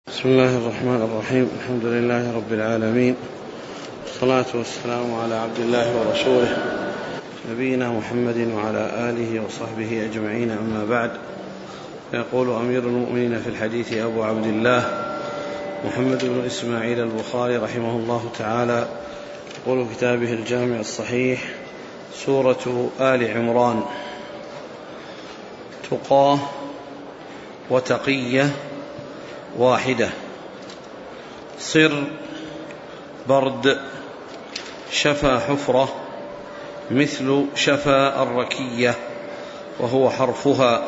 بسم الله الرحمن الرحيم. الحمد لله رب العالمين، والصلاة والسلام على عبد الله ورسوله نبينا محمد وعلى آله وصحبه أجمعين، أما بعد. يقول أمير المؤمنين في الحديث أبو عبد الله محمد بن إسماعيل البخاري رحمه الله تعالى، يقول كتابه الجامع الصحيح: سورة آل عمران. تقاه وتقية واحدة، صر برد، شفا حفرة مثل شفا الركية وهو حرفها،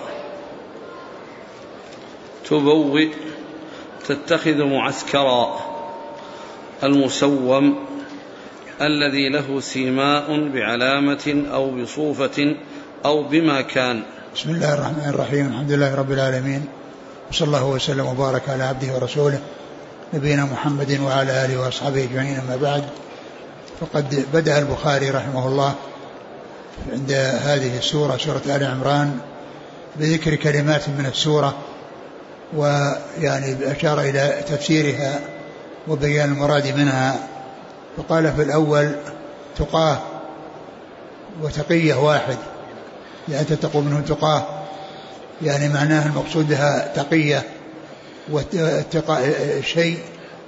تبوئ تتخذ معسكرا، المسوم الذي له سيماء بعلامة أو بصوفة أو بما كان. بسم الله الرحمن الرحيم. الحمد لله رب العالمين، وصلى الله وسلم وبارك على عبده ورسوله نبينا محمد وعلى آله وأصحابه أجمعين، أما بعد. فقد بدأ البخاري رحمه الله عند هذه السورة، سورة آل عمران، بذكر كلمات من السورة، ويعني أشار إلى تفسيرها وبيان المراد منها. فقال في الأول: تقاه وتقية واحد، يعني تتقوا منه تقاه، يعني معناها المقصود بها تقية واتقاء شيء.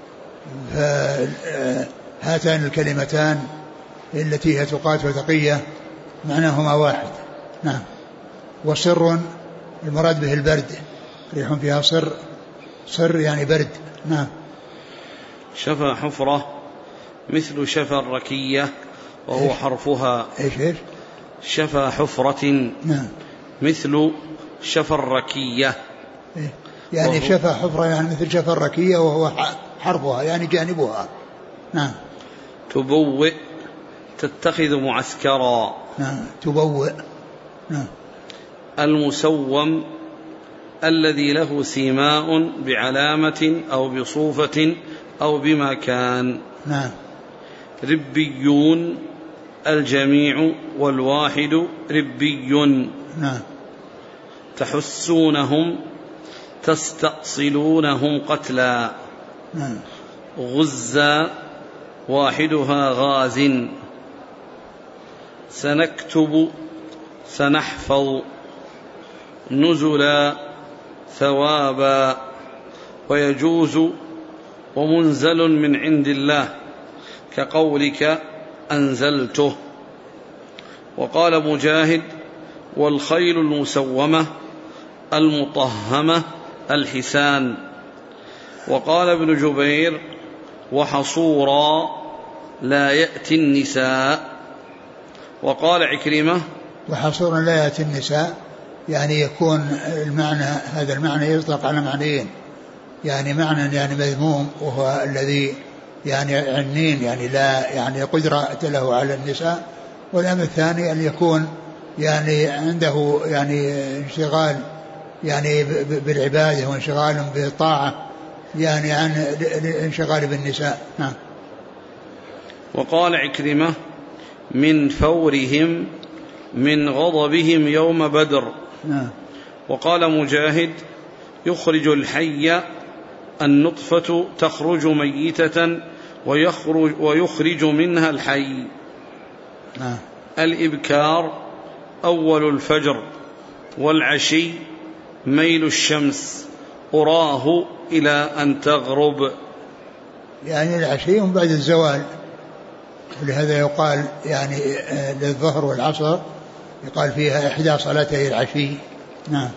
فهاتان الكلمتان التي هي تقاة وتقية معناهما واحد. نعم. وصر المراد به البرد، ريح فيها صر يعني برد. نعم. شفا حفرة مثل شفا الركية وهو حرفها. إيش شفا حفرة. نعم. مثل شفا الركية، يعني شفا حفرة يعني مثل شفا الركية وهو حرفها يعني جانبها. نعم. تبوئ تتخذ معسكرا. نعم. تبوئ. نعم. المسوم الذي له سيماء بعلامة أو بصوفة أو بما كان. نعم. ربيون الجميع والواحد ربي. نعم. تحسونهم تستأصلونهم قتلا. نعم. غزا واحدها غاز. سنكتب سنحفظ. نزلا ثوابا. ويجوز ومنزل من عند الله كقولك أنزلته. وقال مجاهد: والخيل المسومة المطهمة الحسان. وقال ابن جبير: وحصورا لا يأتي النساء. وقال عكرمة: وحصورا لا يأتي النساء، يعني يكون المعنى، هذا المعنى يطلق على معنيين، يعني معنى يعني مذموم وهو الذي يعني عنين، يعني لا يعني قدرة له على النساء. والأمر الثاني أن يكون يعني عنده يعني انشغال يعني بالعبادة وانشغال بالطاعة، يعني عن الانشغال بالنساء. نعم. وقال عكرمة: من فورهم من غضبهم يوم بدر. نعم. وقال مجاهد: يخرج الحي النطفة تخرج ميتة ويخرج منها الحي. نعم. الإبكار أول الفجر، والعشي ميل الشمس، أراه إلى أن تغرب. يعني العشي من بعد الزوال، ولهذا يقال يعني للظهر والعصر يقال فيها إحدى صلاتي العشي. نعم.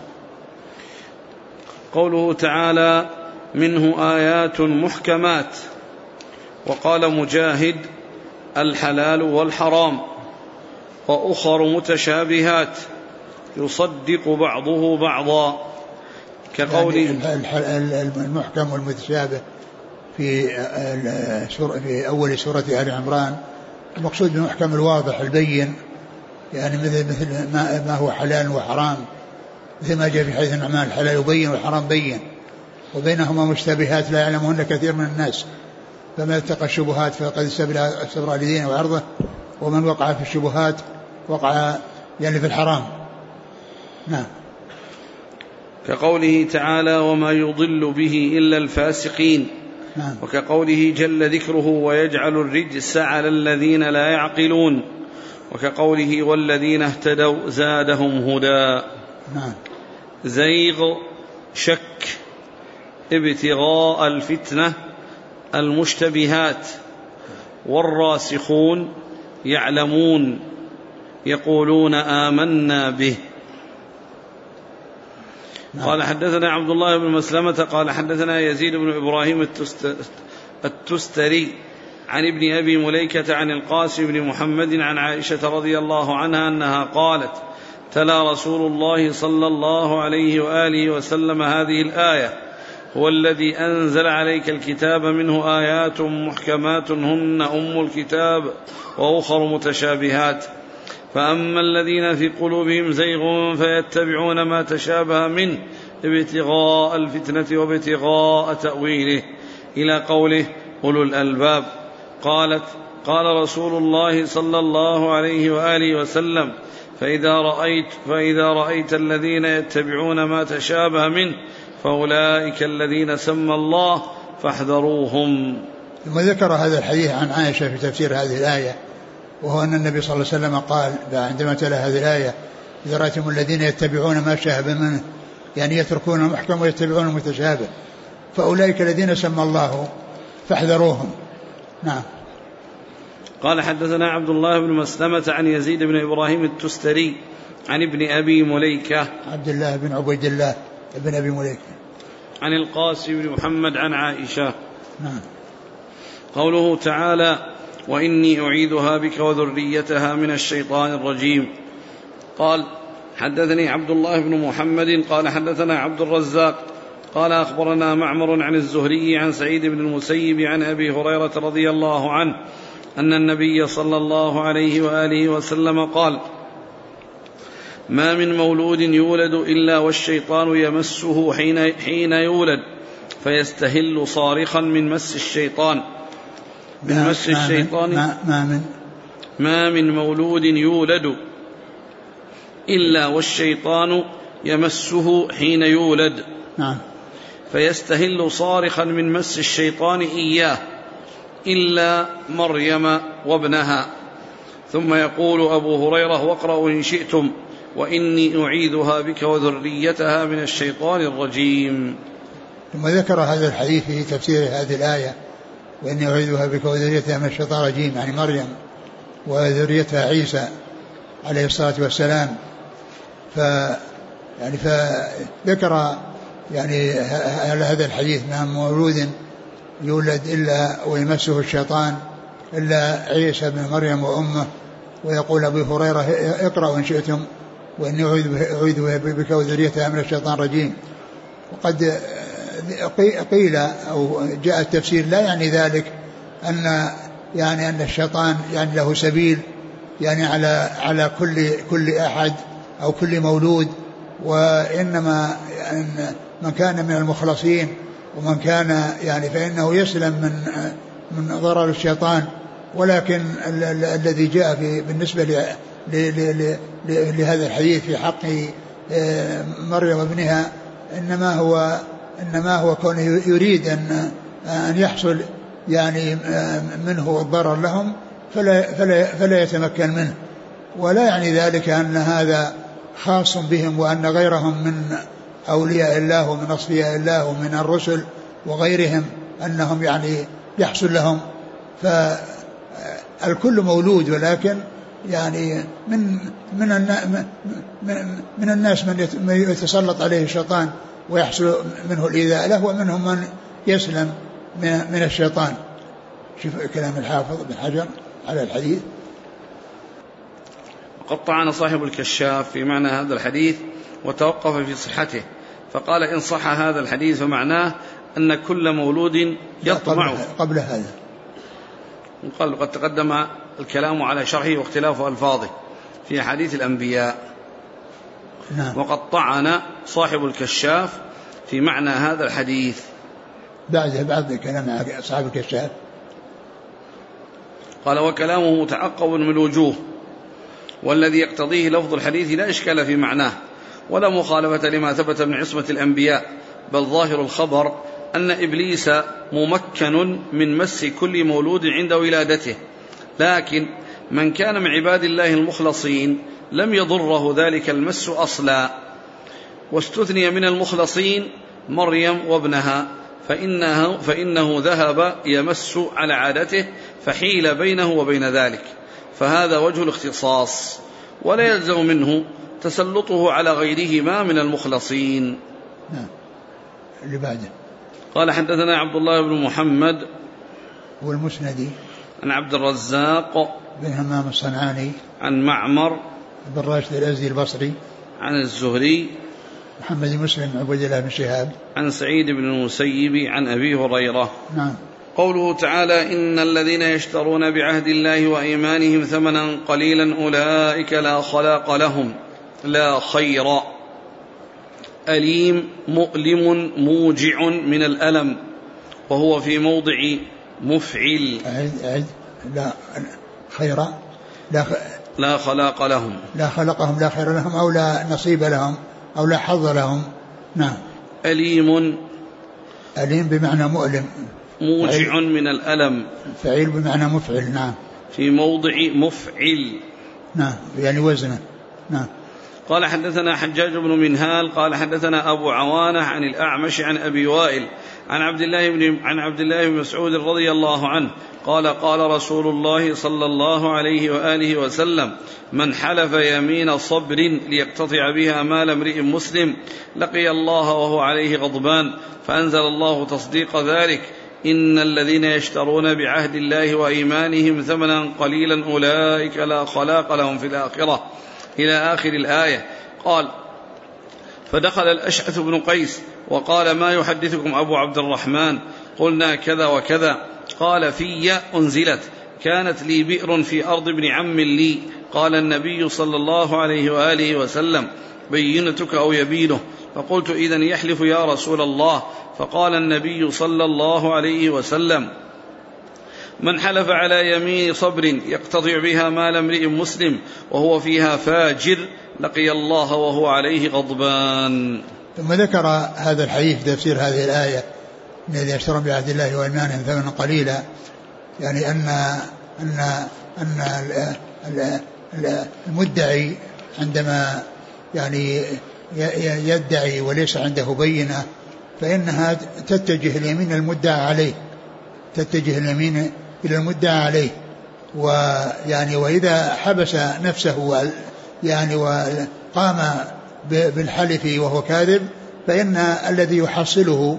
قوله تعالى: منه آيات محكمات. وقال مجاهد: الحلال والحرام. وأخر متشابهات يصدق بعضه بعضا، كقول يعني المحكم والمتشابه في أول سورة آل عمران، المقصود بالمحكم الواضح البين، يعني مثل ما هو حلال وحرام، مثل ما جاء في حديث النعمان: الحلال بين والحرام بين، وبينهما مشتبهات لا يعلمهن كثير من الناس، فمن اتقى الشبهات فقد استبرأ لدينه وعرضه، ومن وقع في الشبهات وقع يعني في الحرام. نعم. كقوله تعالى وما يضل به إلا الفاسقين، وكقوله جل ذكره ويجعل الرجس على الذين لا يعقلون، وكقوله والذين اهتدوا زادهم هدى. زيغ شك ابتغاء الفتنة المشتبهات، والراسخون يعلمون يقولون آمنا به. قال حدثنا عبد الله بن مسلمة قال حدثنا يزيد بن إبراهيم التستري عن ابن أبي مليكة عن القاسم بن محمد عن عائشة رضي الله عنها أنها قالت تلا رسول الله صلى الله عليه وآله وسلم هذه الآية هو الذي أنزل عليك الكتاب منه آيات محكمات هن أم الكتاب وأخر متشابهات، فأما الذين في قلوبهم زيغ فيتبعون ما تشابه منه ابتغاء الفتنة وابتغاء تأويله إلى قوله أولو الألباب. قالت قال رسول الله صلى الله عليه وآله وسلم فإذا رأيت الذين يتبعون ما تشابه منه فأولئك الذين سمى الله فاحذروهم. ثم ذكر هذا الحديث عن عائشة في تفسير هذه الآية، وهو أن النبي صلى الله عليه وسلم قال عندما تلا هذه الآية إذا رأيتم الذين يتبعون ما شابه منه، يعني يتركون المحكم ويتبعون المتشابه، فأولئك الذين سمى الله فاحذروهم. نعم. قال حدثنا عبد الله بن مسلمة عن يزيد بن إبراهيم التستري عن ابن أبي مليكة عبد الله بن عبيد الله ابن أبي مليكة عن القاسم بن محمد عن عائشة. نعم. قوله تعالى وإني أعيذها بك وذريتها من الشيطان الرجيم. قال حدثني عبد الله بن محمد قال حدثنا عبد الرزاق قال أخبرنا معمر عن الزهري عن سعيد بن المسيب عن أبي هريرة رضي الله عنه أن النبي صلى الله عليه وآله وسلم قال ما من مولود يولد إلا والشيطان يمسه حين يولد فيستهل صارخا من مس الشيطان. ما من مولود يولد إلا والشيطان يمسه حين يولد فيستهل صارخا من مس الشيطان إياه إلا مريم وابنها. ثم يقول أبو هريرة واقرأوا إن شئتم وإني أعيذها بك وذريتها من الشيطان الرجيم. ثم ذكر هذا الحديث في تفسير هذه الآية وإني أعيذها بك وذريتها من الشيطان الرجيم، يعني مريم وذريتها عيسى عليه الصلاة والسلام. فذكر يعني هذا الحديث ما مولود يولد إلا ويمسه الشيطان إلا عيسى بن مريم وأمه. ويقول أبو هريرة اقرأوا إن شئتم وإني أعيذ بك وذريتها من الشيطان الرجيم. وقد قيل أو جاء التفسير لا يعني ذلك أن الشيطان يعني له سبيل يعني على كل أحد أو كل مولود، وإنما من كان من المخلصين ومن كان يعني فإنه يسلم من ضرر الشيطان. ولكن الذي جاء بالنسبة لهذا الحديث في حق مريم وابنها إنما هو كونه يريد أن يحصل يعني منه الضرر لهم فلا يتمكن منه، ولا يعني ذلك أن هذا خاص بهم وأن غيرهم من أولياء الله ومن أصفياء الله ومن الرسل وغيرهم أنهم يعني يحصل لهم. فالكل مولود، ولكن يعني من الناس من يتسلط عليه الشيطان ويحصل منه الإيذاء له، ومنهم من يسلم من الشيطان. شوف كلام الحافظ بن حجر على الحديث. وقد طعن صاحب الكشاف في معنى هذا الحديث وتوقف في صحته، فقال إن صح هذا الحديث فمعناه أن كل مولود يطمع. قبل هذا قال قد تقدم الكلام على شرحه واختلاف ألفاظه في حديث الأنبياء. نعم. وقد طعن صاحب الكشاف في معنى هذا الحديث. بعد كلام صاحب الكشاف قال وكلامه متعقب من الوجوه، والذي يقتضيه لفظ الحديث لا إشكال في معناه، ولا مخالفة لما ثبت من عصمة الأنبياء، بل ظاهر الخبر أن إبليس ممكن من مس كل مولود عند ولادته، لكن من كان من عباد الله المخلصين لم يضره ذلك المس أصلا. واستثني من المخلصين مريم وابنها، فإنه ذهب يمس على عادته فحيل بينه وبين ذلك، فهذا وجه الاختصاص، ولا يلزم منه تسلطه على غيرهما من المخلصين. اللي بعده قال حدثنا عبد الله بن محمد والمسندي عن عبد الرزاق بن همام الصنعاني عن معمر بن راشد الأزدي البصري عن الزهري محمد مسلم عبد الله بن شهاب عن سعيد بن المسيب عن أبي هريرة. نعم. قوله تعالى: إن الذين يشترون بعهد الله وإيمانهم ثمنا قليلا أولئك لا خلاق لهم لا خير. أليم مؤلم موجع من الألم، وهو في موضع مفعل. أعد. لا خير لا خلاق لهم، لا خلقهم لا خير لهم أو لا نصيب لهم أو لا حظ لهم. نعم. أليم بمعنى مؤلم، موجع من الألم، فعيل بمعنى مفعل. نعم. في موضع مفعل. نعم، يعني وزنه. نعم. قال حدثنا حجاج بن منهال قال حدثنا أبو عوانة عن الأعمش عن أبي وائل عن عبد الله بن مسعود رضي الله عنه قال: قال رسول الله صلى الله عليه وآله وسلم: من حلف يمين صبر ليقتطع بها مال امرئ مسلم لقي الله وهو عليه غضبان، فأنزل الله تصديق ذلك: إن الذين يشترون بعهد الله وإيمانهم ثمنا قليلا أولئك لا خلاق لهم في الآخرة، إلى آخر الآية. قال: فدخل الأشعث بن قيس وقال: ما يحدثكم أبو عبد الرحمن؟ قلنا كذا وكذا. قال: في أنزلت، كانت لي بئر في أرض ابن عم لي، قال النبي صلى الله عليه وآله وسلم: بينتك أو يبينه؟ فقلت: إذن يحلف يا رسول الله. فقال النبي صلى الله عليه وسلم: من حلف على يمين صبر يقتطع بها مال امرئ مسلم وهو فيها فاجر لقي الله وهو عليه غضبان. ثم ذكر هذا الحديث تفسير هذه الآية: الذين يشترون بعهد الله وإيمانهم ثمنا قليلا، يعني أن المدعي عندما يعني يدعي وليس عنده بينة فإنها تتجه اليمين المدعى عليه، تتجه اليمين إلى المدعى عليه، ويعني وإذا حبس نفسه يعني وقام بالحلف وهو كاذب فإن الذي يحصله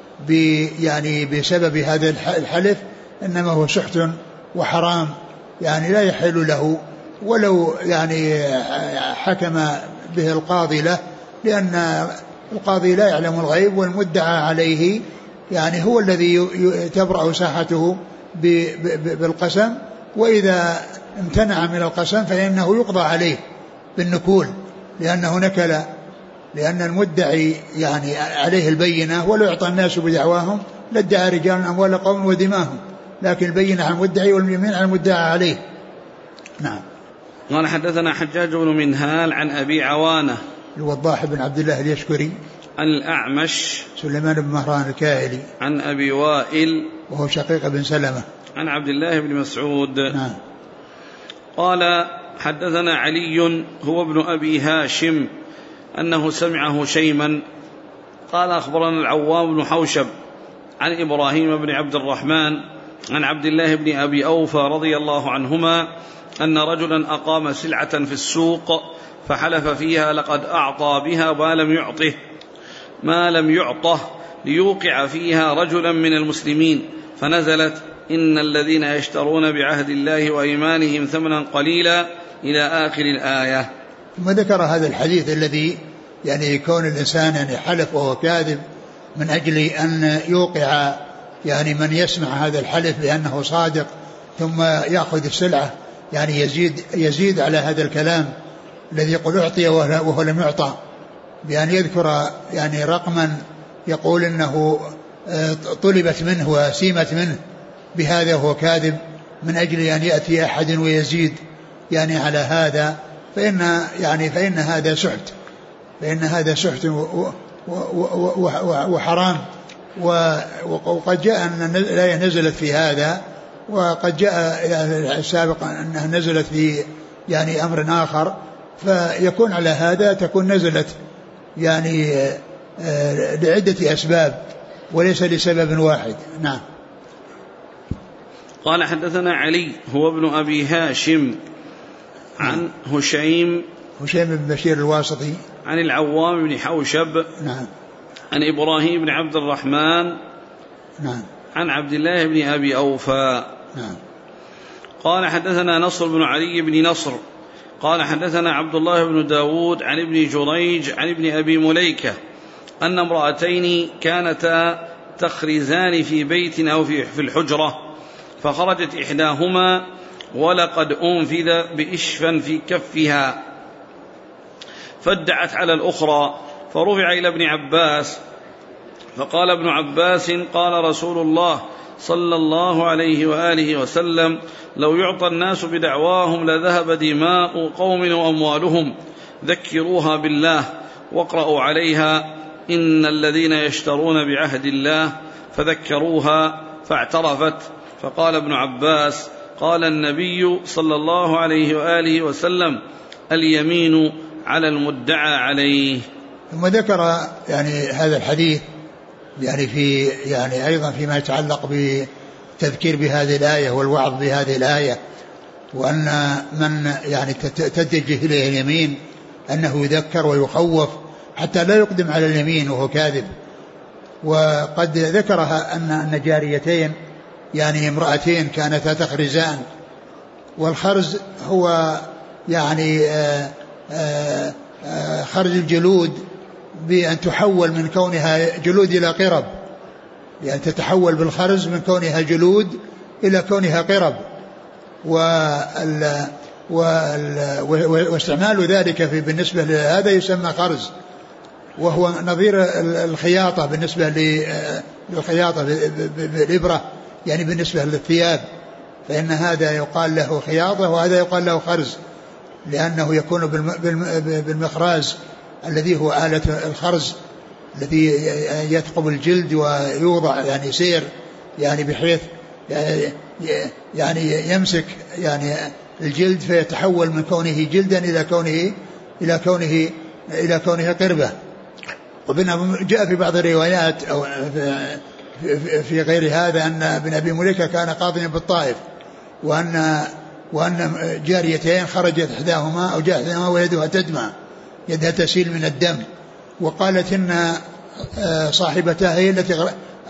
يعني بسبب هذا الحلف إنما هو سحت وحرام، يعني لا يحل له ولو يعني حكم به القاضي له، لأن القاضي لا يعلم الغيب، والمدعى عليه يعني هو الذي تبرأ ساحته بالقسم، وإذا امتنع من القسم فإنه يقضى عليه بالنكول لأنه نكل، لأن المدعي يعني عليه البينة، ولو يعطى الناس بدعواهم لادعى رجال أموال قوم ودماهم، لكن البينة على المدعي واليمين على المدعى عليه. نعم. قال حدثنا حجاج بن منهال عن أبي عوانة الوضاح بن عبد الله اليشكري عن الأعمش سليمان بن مهران الكاهلي عن أبي وائل وهو شقيق بن سلمة عن عبد الله بن مسعود. نعم. قال حدثنا علي هو ابن أبي هاشم أنه سمعه شيما قال: أخبرنا العوام بن حوشب عن إبراهيم بن عبد الرحمن عن عبد الله بن أبي أوفى رضي الله عنهما أن رجلا أقام سلعة في السوق فحلف فيها لقد أعطى بها ما لم يعطه ليوقع فيها رجلا من المسلمين، فنزلت: إن الذين يشترون بعهد الله وإيمانهم ثمنا قليلا، إلى آخر الآية. ثم ذكر هذا الحديث الذي يعني كون الإنسان يعني حلف وهو كاذب من أجل أن يوقع يعني من يسمع هذا الحلف بأنه صادق، ثم يأخذ السلعة، يعني يزيد على هذا الكلام الذي يقول أعطي وهو لم يعطى، بأن يذكر يعني رقما يقول إنه طلبت منه وسيمت منه بهذا وهو كاذب، من أجل أن يأتي أحد ويزيد يعني على هذا، فإن هذا سحت، فإن هذا سحت وحرام. وقد جاء أن الآية نزلت في هذا، وقد جاء سابقا أنها نزلت في يعني أمر آخر، فيكون على هذا تكون نزلت يعني لعدة أسباب وليس لسبب واحد. نعم. قال حدثنا علي هو ابن أبي هاشم عن هشيم بن بشير الواسطي عن العوام بن حوشب نعم عن إبراهيم بن عبد الرحمن نعم عن عبد الله بن أبي أوفى نعم. قال حدثنا نصر بن علي بن نصر قال حدثنا عبد الله بن داود عن ابن جريج عن ابن أبي مليكة أن امرأتين كانتا تخرزان في بيت أو في الحجرة، فخرجت إحداهما ولقد أنفذ بإشفا في كفها، فادعت على الأخرى، فرفع إلى ابن عباس، فقال ابن عباس قال رسول الله صلى الله عليه وآله وسلم لو يعطى الناس بدعواهم لذهب دماء قوم وأموالهم، ذكروها بالله واقرأوا عليها إن الذين يشترون بعهد الله، فذكروها فاعترفت. فقال ابن عباس قال النبي صلى الله عليه وآله وسلم اليمين على المدعى عليه. ثم ذكر يعني هذا الحديث يعني في يعني أيضا فيما يتعلق بتذكير بهذه الآية والوعظ بهذه الآية، وأن من يعني تتجه إليه اليمين أنه يذكر ويخوف حتى لا يقدم على اليمين وهو كاذب. وقد ذكرها أن جاريتين يعني امرأتين كانتا تخرزان، والخرز هو يعني خرج الجلود بأن تحول من كونها جلود إلى قرب، يعني تتحول بالخرز من كونها جلود إلى كونها قرب. واستعمال ذلك بالنسبة لهذا يسمى خرز، وهو نظير الخياطة بالنسبة للخياطة بالإبرة، يعني بالنسبة للثياب، فإن هذا يقال له خياطة وهذا يقال له خرز، لأنه يكون بالمخراز الذي هو آلة الخرز الذي يثقب الجلد ويوضع يعني سير يعني بحيث يعني يمسك يعني الجلد فيتحول من كونه جلدا إلى كونه قربة. وبنا جاء في بعض الروايات أو في غير هذا أن ابن أبي مليكة كان قاضيا بالطائف، وأن جاريتين خرجت إحداهما أو جاء إحداهما ويدها تدمع، يدها تسيل من الدم، وقالت إن صاحبتها هي التي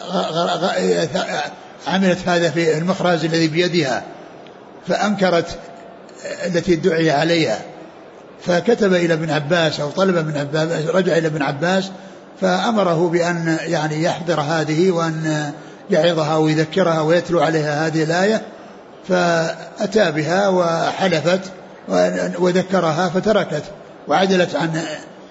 عملت هذا في المخرز الذي بيدها، فأنكرت التي ادعي عليها، فكتب إلى ابن عباس أو طلب ابن عباس، رجع إلى ابن عباس فأمره بأن يعني يحضر هذه وأن يعظها ويذكرها ويتلو عليها هذه الآية، فأتى بها وحلفت وذكرها فتركت وعدلت عن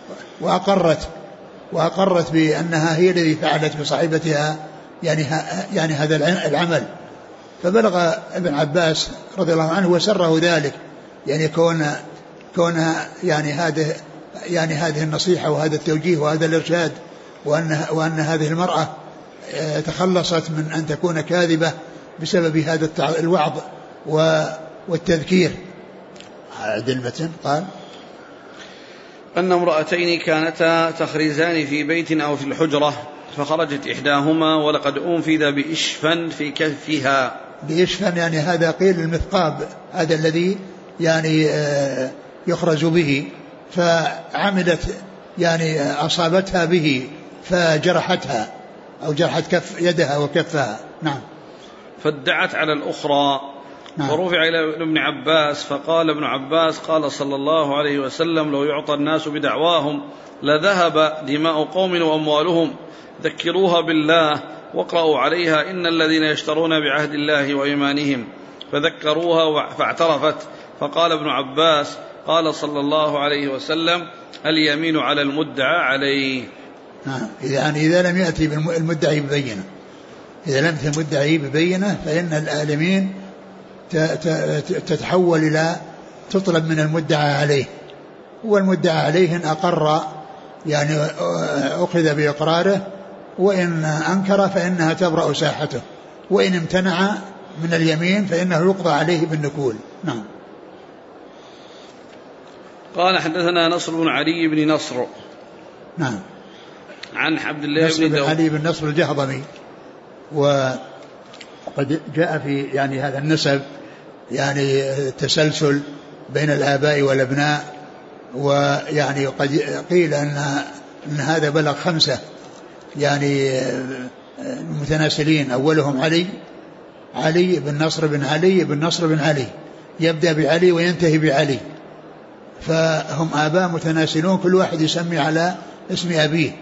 وأقرت بأنها هي الذي فعلت بصاحبتها يعني هذا العمل. فبلغ ابن عباس رضي الله عنه وسره ذلك، يعني كون يعني هذه النصيحة وهذا التوجيه وهذا الإرشاد، وأن هذه المرأة تخلصت من أن تكون كاذبة بسبب هذا الوعظ والتذكير. هذا المتن قال أن امرأتين كانتا تخرزان في بيت أو في الحجرة، فخرجت إحداهما ولقد أنفذ بإشفا في كفها. بإشفا يعني هذا قيل المثقاب، هذا الذي يعني يخرج به، فعملت يعني أصابتها به فجرحتها أو جرحت كف يدها وكفها. نعم. فادعت على الأخرى. نعم. ورفع إلى ابن عباس فقال ابن عباس قال صلى الله عليه وسلم لو يعطى الناس بدعواهم لذهب دماء قوم وأموالهم، ذكروها بالله واقرأوا عليها إن الذين يشترون بعهد الله وإيمانهم، فذكروها فاعترفت. فقال ابن عباس قال صلى الله عليه وسلم اليمين على المدعى عليه. يعني إذا لم يأتي المدعي ببينة، إذا لم يأتي المدعي ببينة فإن اليمين تتحول إلى تطلب من المدعى عليه، والمدعى عليه إن أقر يعني أخذ بإقراره، وإن أنكر فإنها تبرأ ساحته، وإن امتنع من اليمين فإنه يقضى عليه بالنكول. نعم. قال حدثنا نصر بن علي بن نصر. نعم. عن عبد الله بن علي بن نصر الجهضمي، وقد جاء في يعني هذا النسب يعني التسلسل بين الآباء والأبناء، ويعني قد قيل أن هذا بلغ 5 يعني متناسلين، أولهم علي بن نصر بن علي بن نصر بن علي، يبدأ بعلي وينتهي بعلي، فهم آباء متناسلون كل واحد يسمي على اسم أبيه،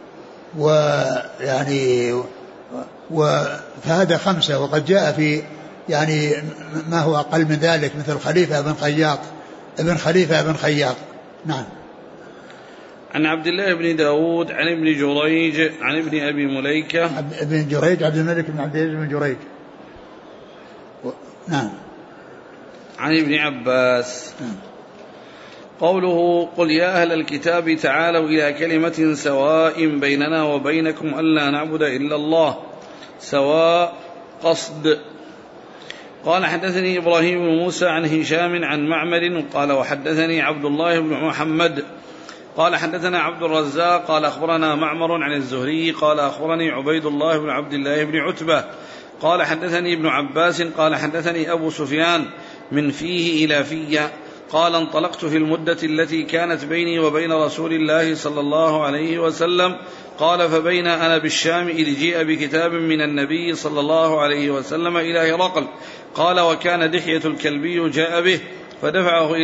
ويعني فهذا 5. وقد جاء في يعني ما هو أقل من ذلك مثل خليفة بن خياط. نعم. عن عبد الله بن داود عن ابن جريج عن ابن أبي مليكة. ابن جريج عبد الملك بن عبد العزيز بن جريج. نعم. عن ابن عباس. قوله قل يا أهل الكتاب تعالوا إلى كلمة سواء بيننا وبينكم ألا نعبد إلا الله، سواء قصد. قال حدثني إبراهيم بن موسى عن هشام عن معمر قال وحدثني عبد الله بن محمد قال حدثنا عبد الرزاق قال أخبرنا معمر عن الزهري قال أخبرني عبيد الله بن عبد الله بن عتبة قال حدثني ابن عباس قال حدثني أبو سفيان من فيه إلى في قال انطلقت في المدة التي كانت بيني وبين رسول الله صلى الله عليه وسلم قال فبين أنا بالشام إذ جيء بكتاب من النبي صلى الله عليه وسلم إلى هرقل قال وكان دحية الكلبي جاء به فدفعه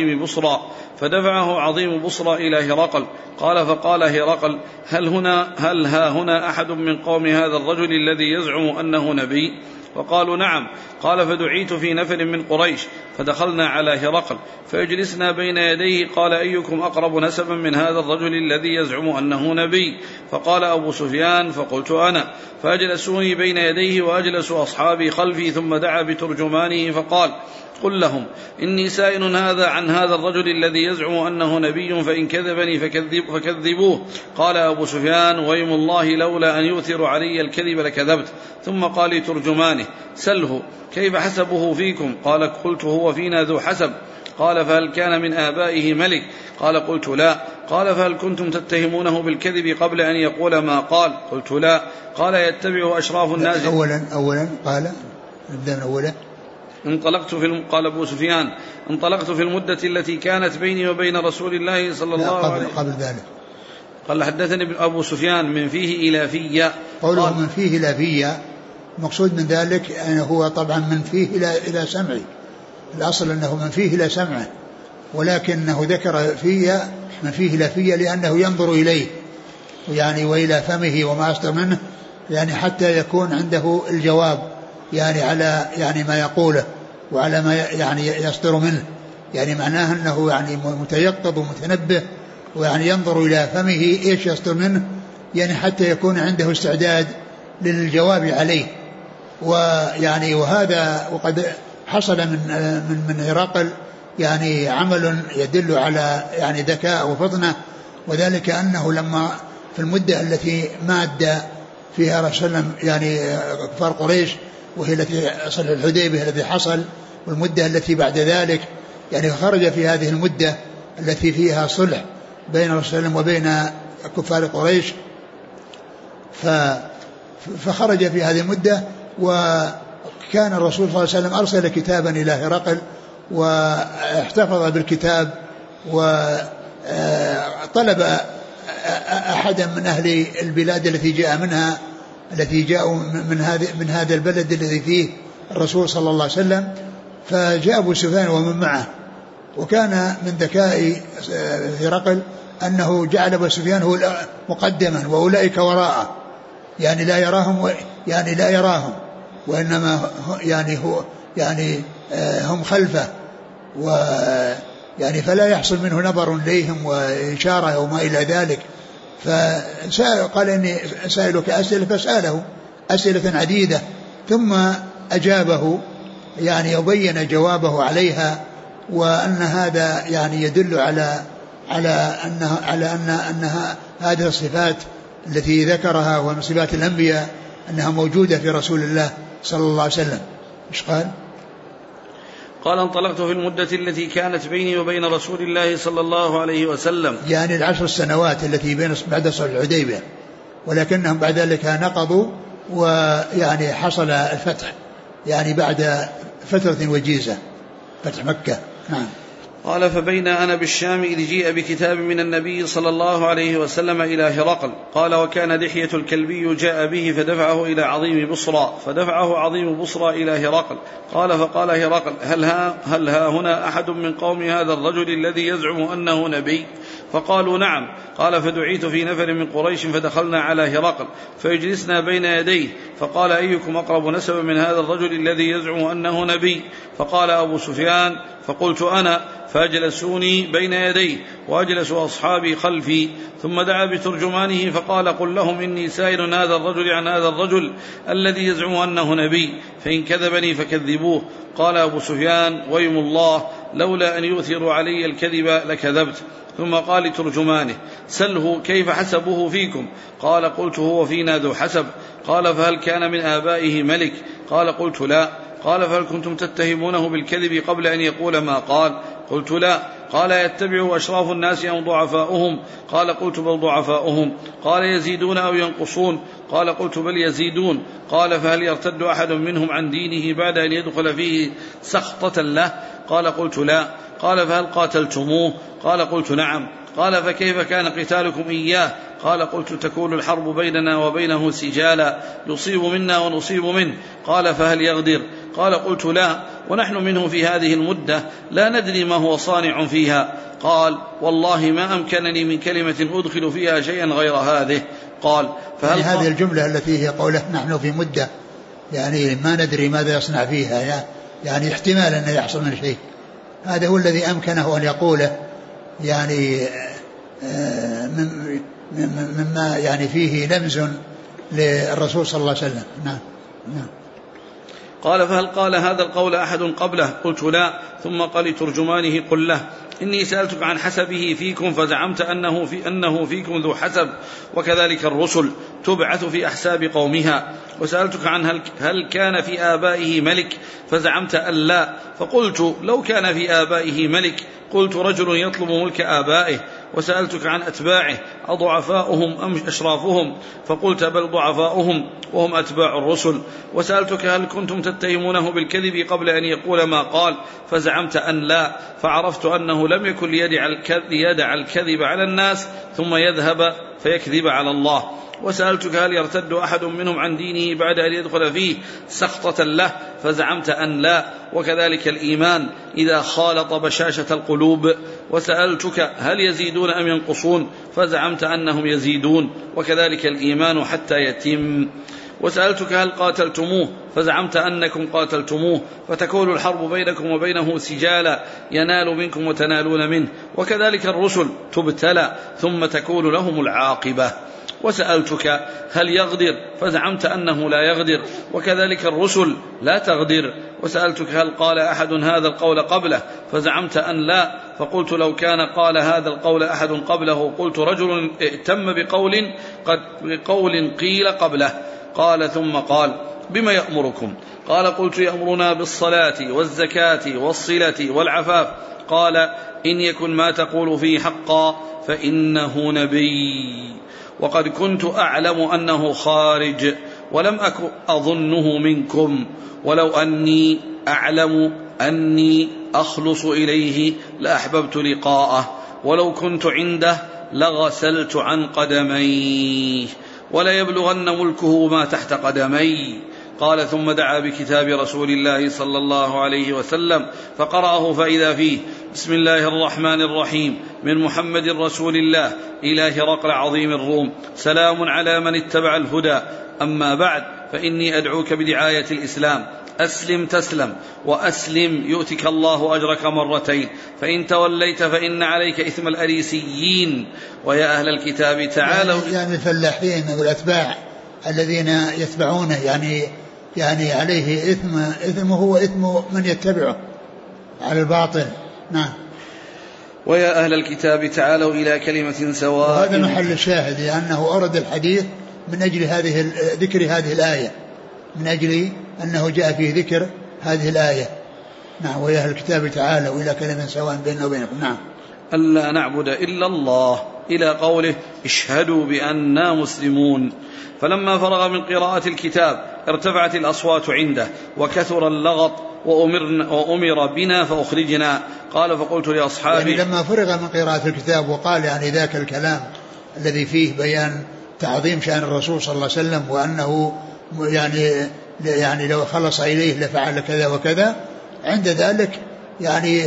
عظيم بصرى إلى هرقل قال فقال هرقل هل ها هنا أحد من قوم هذا الرجل الذي يزعم أنه نبي؟ وقالوا نعم. قال فدعيت في نفر من قريش فدخلنا على هرقل فيجلسنا بين يديه قال أيكم أقرب نسبا من هذا الرجل الذي يزعم أنه نبي؟ فقال أبو سفيان فقلت أنا، فأجلسوني بين يديه وأجلس أصحابي خلفي ثم دعا بترجمانه فقال قل لهم إني سائل هذا عن هذا الرجل الذي يزعم أنه نبي فإن كذبني فكذبوه. قال أبو سفيان ويم الله لولا أن يؤثر علي الكذب لكذبت. ثم قال لترجمانه سله كيف حسبه فيكم؟ قال قلت هو فينا ذو حسب. قال فهل كان من آبائه ملك؟ قال قلت لا. قال فهل كنتم تتهمونه بالكذب قبل أن يقول ما قال؟ قلت لا. قال يتبع أشراف الناس. أولا قال نبدأ أولا. قال أبو سفيان انطلقت في المدة التي كانت بيني وبين رسول الله صلى الله عليه وسلم قبل ذلك. قال حدثني أبو سفيان من فيه إلى في. قوله من فيه إلى في مقصود من ذلك أنه هو طبعا من فيه إلى سمعه، الأصل أنه من فيه إلى سمعه، ولكنه ذكر من فيه إلى في لأنه ينظر إليه يعني وإلى فمه وما أصدر منه، يعني حتى يكون عنده الجواب يعني على يعني ما يقوله وعلى ما يعني يصدر منه، يعني معناه أنه يعني متيقظ ومتنبه ويعني ينظر إلى فمه إيش يصدر منه، يعني حتى يكون عنده استعداد للجواب عليه. ويعني وهذا وقد حصل من هرقل يعني عمل يدل على يعني ذكاء وفطنة، وذلك أنه لما في المدة التي ماد فيها رسول الله يعني كفار قريش وهي التي صلح الحديبية الذي حصل، والمدة التي بعد ذلك يعني خرج في هذه المدة التي فيها صلح بين رسول الله وبين كفار قريش، فخرج في هذه المدة. وكان الرسول صلى الله عليه وسلم أرسل كتابا إلى هرقل واحتفظ بالكتاب وطلب أحدا من أهل البلاد التي جاءوا من هذا البلد الذي فيه الرسول صلى الله عليه وسلم، فجاء أبو سفيان ومن معه. وكان من ذكاء هرقل أنه جعل أبو سفيان هو مقدما وأولئك وراءه، يعني لا يراهم وإنما يعني هم خلفه، ويعني فلا يحصل منه نظر إليهم وإشارة أو ما إلى ذلك. فقال إني سائلك أسئلة، فسأله أسئلة عديدة ثم أجابه يعني يبين جوابه عليها، وأن هذا يعني يدل أنها هذه الصفات التي ذكرها ومن صفات الأنبياء أنها موجودة في رسول الله صلى الله عليه وسلم. إيش قال؟ قال انطلقت في المدة التي كانت بيني وبين رسول الله صلى الله عليه وسلم، يعني 10 سنوات التي بين بعد صلح الحديبية، ولكنهم بعد ذلك نقضوا ويعني حصل الفتح يعني بعد فترة وجيزة، فتح مكة. نعم. قال فبين أنا بالشام إذ جيء بكتاب من النبي صلى الله عليه وسلم إلى هرقل. قال وكان دحية الكلبي جاء به فدفعه إلى عظيم بصرى، فدفعه عظيم بصرى إلى هرقل. قال فقال هرقل هل ها هنا أحد من قوم هذا الرجل الذي يزعم أنه نبي؟ فقالوا نعم. قال فدعيت في نفر من قريش فدخلنا على هرقل فيجلسنا بين يديه، فقال أيكم أقرب نسبا من هذا الرجل الذي يزعم أنه نبي؟ فقال أبو سفيان، فقلت أنا، فأجلسوني بين يديه وأجلس أصحابي خلفي، ثم دعا بترجمانه فقال قل لهم إني سائل هذا الرجل عن هذا الرجل الذي يزعم أنه نبي، فإن كذبني فكذبوه. قال أبو سفيان ويم الله لولا أن يؤثروا علي الكذب لكذبت. ثم قال لترجمانه سله كيف حسبه فيكم؟ قال قلت هو فينا ذو حسب. قال فهل كان من آبائه ملك؟ قال قلت لا. قال فهل كنتم تتهمونه بالكذب قبل أن يقول ما قال؟ قلت لا. قال يتبعه أشراف الناس أم ضعفاؤهم؟ قال قلت بل ضعفاؤهم. قال يزيدون أو ينقصون؟ قال قلت بل يزيدون. قال فهل يرتد أحد منهم عن دينه بعد أن يدخل فيه سخطة له؟ قال قلت لا. قال فهل قاتلتموه؟ قال قلت نعم. قال فكيف كان قتالكم إياه؟ قال قلت تكون الحرب بيننا وبينه سجالا يصيب منا ونصيب منه. قال فهل يغدر؟ قال قلت لا، ونحن منه في هذه المدة لا ندري ما هو صانع فيها. قال والله ما أمكنني من كلمة أدخل فيها شيئا غير هذه. قال فهل هذه الجملة التي هي قوله نحن في مدة يعني ما ندري ماذا يصنع فيها، يعني احتمال أن يحصل من شيء، هذا هو الذي أمكنه أن يقوله يعني مما يعني فيه لمز للرسول صلى الله عليه وسلم. نعم. قال فهل قال هذا القول أحد قبله؟ قلت لا. ثم قال ترجمانه قل له إني سألتك عن حسبه فيكم فزعمت أنه فيكم ذو حسب، وكذلك الرسل تبعث في أحساب قومها. وسألتك عن هل كان في آبائه ملك فزعمت أن لا، فقلت لو كان في آبائه ملك قلت رجل يطلب ملك آبائه. وسألتك عن أتباعه أضعفاؤهم أم أشرافهم؟ فقلت بل ضعفاؤهم وهم أتباع الرسل. وسألتك هل كنتم تتهمونه بالكذب قبل أن يقول ما قال؟ فزعمت أن لا، فعرفت أنه لم يكن ليدع الكذب على الناس ثم يذهب فيكذب على الله. وسألتك هل يرتد أحد منهم عن دينه بعد أن يدخل فيه سخطة له؟ فزعمت أن لا، وكذلك الإيمان إذا خالط بشاشة القلوب. وسألتك هل يزيدون أم ينقصون؟ فزعمت أنهم يزيدون، وكذلك الإيمان حتى يتم. وسألتك هل قاتلتموه؟ فزعمت أنكم قاتلتموه، فتكون الحرب بينكم وبينه سجالا ينال منكم وتنالون منه، وكذلك الرسل تبتلى ثم تكون لهم العاقبة. وسألتك هل يغدر؟ فزعمت أنه لا يغدر، وكذلك الرسل لا تغدر. وسألتك هل قال أحد هذا القول قبله؟ فزعمت أن لا، فقلت لو كان قال هذا القول أحد قبله قلت رجل ائتم بقول قيل قبله. قال ثم قال بما يأمركم؟ قال قلت يأمرنا بالصلاة والزكاة والصلة والعفاف. قال إن يكن ما تقول فيه حقا فإنه نبي، وقد كنت أعلم أنه خارج ولم أكن أظنه منكم، ولو أني أعلم أني أخلص إليه لأحببت لقاءه، ولو كنت عنده لغسلت عن قدميه، ولا يبلغن ملكه ما تحت قدمي. قال ثم دعا بكتاب رسول الله صلى الله عليه وسلم فقرأه فإذا فيه بسم الله الرحمن الرحيم من محمد رسول الله إلى هرقل عظيم الروم، سلام على من اتبع الهدى، أما بعد فإني أدعوك بدعاية الإسلام، أسلم تسلم، وأسلم يؤتك الله أجرك مرتين، فإن توليت فإن عليك إثم الأريسيين. ويا أهل الكتاب تعالوا، يعني الفلاحين والأتباع الذين يتبعونه يعني عليه إثمه وإثم من يتبعه على الباطل. نعم. ويا أهل الكتاب تعالوا إلى كلمة سواء. وهذا محل الشاهد، لأنه أورد الحديث من أجل ذكر هذه الآية، من أجل أنه جاء فيه ذكر هذه الآية. نعم، ويا أهل الكتاب تعالوا إلى كلمة سواء بيننا وبينكم. نعم. ألا نعبد إلا الله إلى قوله اشهدوا بأننا مسلمون. فلما فرغ من قراءة الكتاب ارتفعت الأصوات عنده وكثر اللغط وأمر بنا فأخرجنا. قال فقلت لأصحابي، يعني لما فرغ من قراءة الكتاب وقال يعني ذاك الكلام الذي فيه بيان تعظيم شأن الرسول صلى الله عليه وسلم، وأنه يعني لو خلص إليه لفعل كذا وكذا، عند ذلك يعني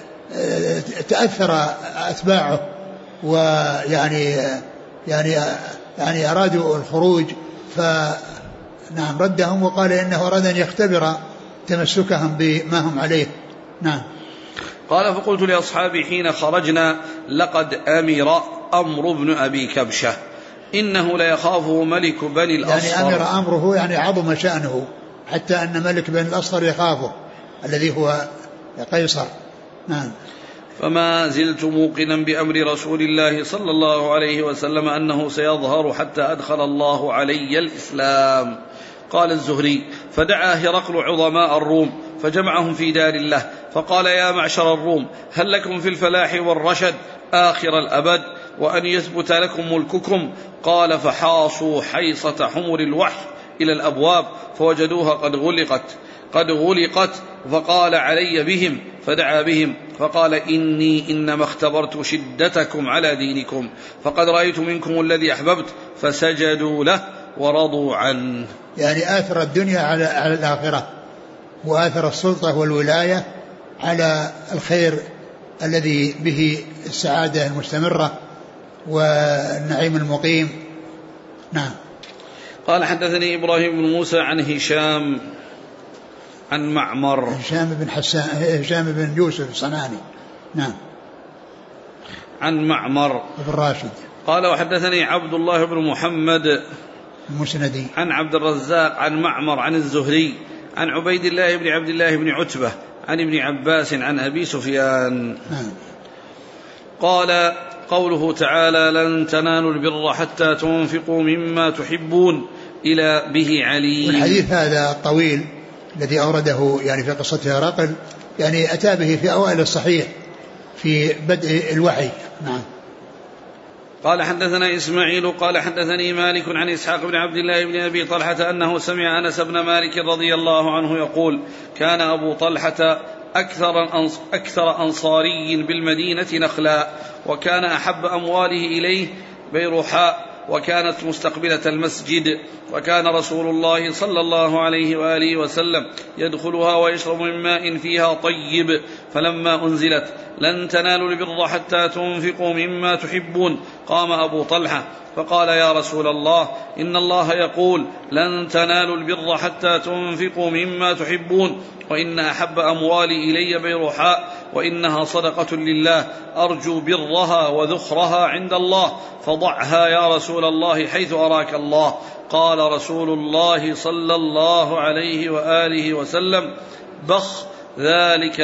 تأثر أتباعه ويعني يعني أرادوا الخروج، فنعم ردهم وقال إنه أراد أن يختبر تمسكهم بما هم عليه. نعم. قال فقلت لأصحابي حين خرجنا لقد أمر بن أبي كبشة إنه ليخافه ملك بني الأصفر. يعني أمر أمره يعني عظم شأنه، حتى أن ملك بني الأصفر يخافه الذي هو قيصر. نعم. فما زلت موقنا بأمر رسول الله صلى الله عليه وسلم أنه سيظهر حتى أدخل الله علي الإسلام. قال الزهري فدعا هرقل عظماء الروم فجمعهم في دار الله فقال يا معشر الروم هل لكم في الفلاح والرشد آخر الأبد وأن يثبت لكم ملككم؟ قال فحاصوا حيصة حمر الوحش إلى الأبواب فوجدوها قد غلقت فقال علي بهم فدعا بهم فقال إني إنما اختبرت شدتكم على دينكم فقد رأيت منكم الذي أحببت فسجدوا له ورضوا عنه. يعني آثر الدنيا على الآخرة، وآثر السلطة والولاية على الخير الذي به السعادة المستمرة والنعيم المقيم. نعم. قال حدثني إبراهيم بن موسى عن هشام عن معمر هشام بن يوسف الصنعاني. نعم. عن معمر بن راشد. قال وحدثني عبد الله بن محمد المسندي عن عبد الرزاق عن معمر عن الزهري عن عبيد الله بن عبد الله بن عتبة عن ابن عباس عن أبي سفيان. نعم. قال قوله تعالى لن تنالوا البر حتى تنفقوا مما تحبون إلى به علي. والحديث هذا الطويل الذي أورده يعني في قصة هرقل يعني أتى به في أوائل الصحيح في بدء الوحي. نعم. قال حدثنا إسماعيل قال حدثني مالك عن إسحاق بن عبد الله بن أبي طلحة أنه سمع أنس بن مالك رضي الله عنه يقول كان أبو طلحة أكثر أنصاري بالمدينة نخلا وكان أحب أمواله إليه بيرحاء وكانت مستقبلة المسجد وكان رسول الله صلى الله عليه وآله وسلم يدخلها ويشرب من ماء فيها طيب فلما أنزلت لن تنالوا البر حتى تنفقوا مما تحبون قام أبو طلحة فقال يا رسول الله إن الله يقول لن تنالوا البر حتى تنفقوا مما تحبون وإن أحب أموالي إلي بيرحاء وإنها صدقة لله أرجو برها وذخرها عند الله فضعها يا رسول الله حيث أراك الله. قال رسول الله صلى الله عليه وآله وسلم بخ ذلك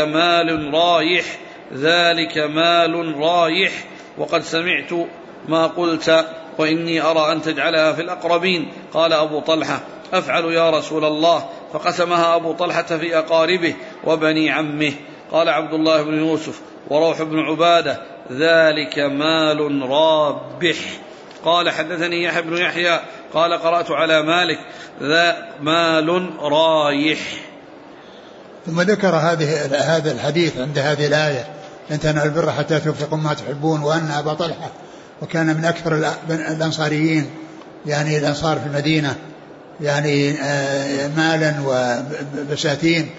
مال رايح وقد سمعت ما قلت وإني أرى أن تجعلها في الأقربين. قال أبو طلحة أفعل يا رسول الله فقسمها أبو طلحة في أقاربه وبني عمه. قال عبد الله بن يوسف وروح بن عبادة ذلك مال رابح. قال حدثني يحيى بن يحيى قال قرأت على مالك ذا مال رايح. ثم ذكر هذا الحديث عند هذه الآية لن تنالوا البر حتى تنفقوا ما تحبون وأن أبا طلحة وكان من أكثر الأنصاريين يعني الأنصار في المدينة يعني مالا وبساتين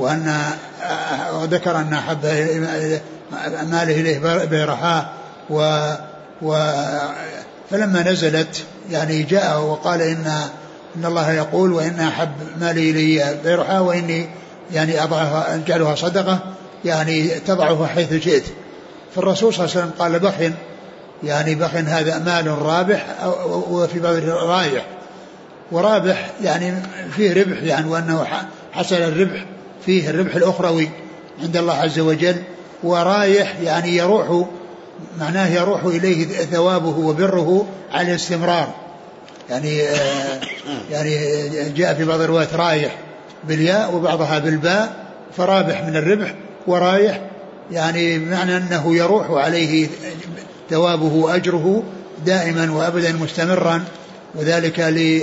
وذكر أن أحب ماله إليه بيرحاء فلما نزلت يعني جاء وقال إن الله يقول وإن أحب مالي إلي بيرحاء وإني يعني أجعلها صدقة يعني تضعه حيث شئت. فالرسول صلى الله عليه وسلم قال بخ يعني بخ هذا مال رابح وفي بعض رايح ورابح يعني فيه ربح يعني وأنه حصل الربح فيه الربح الأخروي عند الله عز وجل ورايح يعني يروح، معناه يروح إليه ثوابه وبره على الاستمرار. يعني جاء في بعض الروايات رايح بالياء وبعضها بالباء، فرابح من الربح، ورايح يعني بمعنى أنه يروح عليه ثوابه وأجره دائما وأبدا مستمرا. وذلك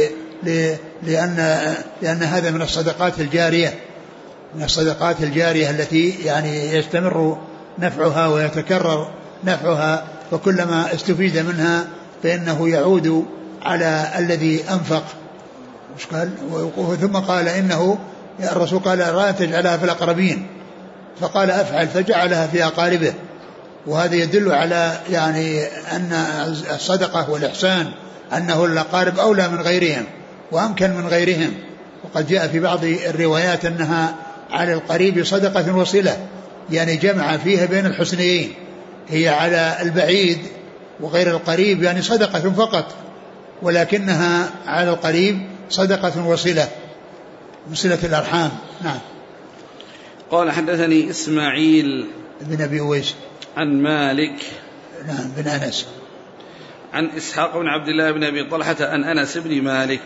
لأن هذا من الصدقات الجارية، من الصدقات الجارية التي يعني يستمر نفعها ويتكرر نفعها، وكلما استفيد منها فإنه يعود على الذي أنفق. مش قال؟ ثم قال إنه الرسول قال لا تجعلها في الأقربين، فقال أفعل فجعلها في أقاربه. وهذا يدل على يعني أن الصدقة والإحسان أنه الأقارب أولى من غيرهم وأمكن من غيرهم. وقد جاء في بعض الروايات أنها على القريب صدقة وصلة، يعني جمع فيها بين الحسنيين، هي على البعيد وغير القريب يعني صدقة فقط، ولكنها على القريب صدقة وصلة من صلة الأرحام. نعم. قال حدثني إسماعيل بن أبي أويس عن مالك نعم بن أنس عن إسحاق بن عبد الله بن أبي طلحة عن أنس بن مالك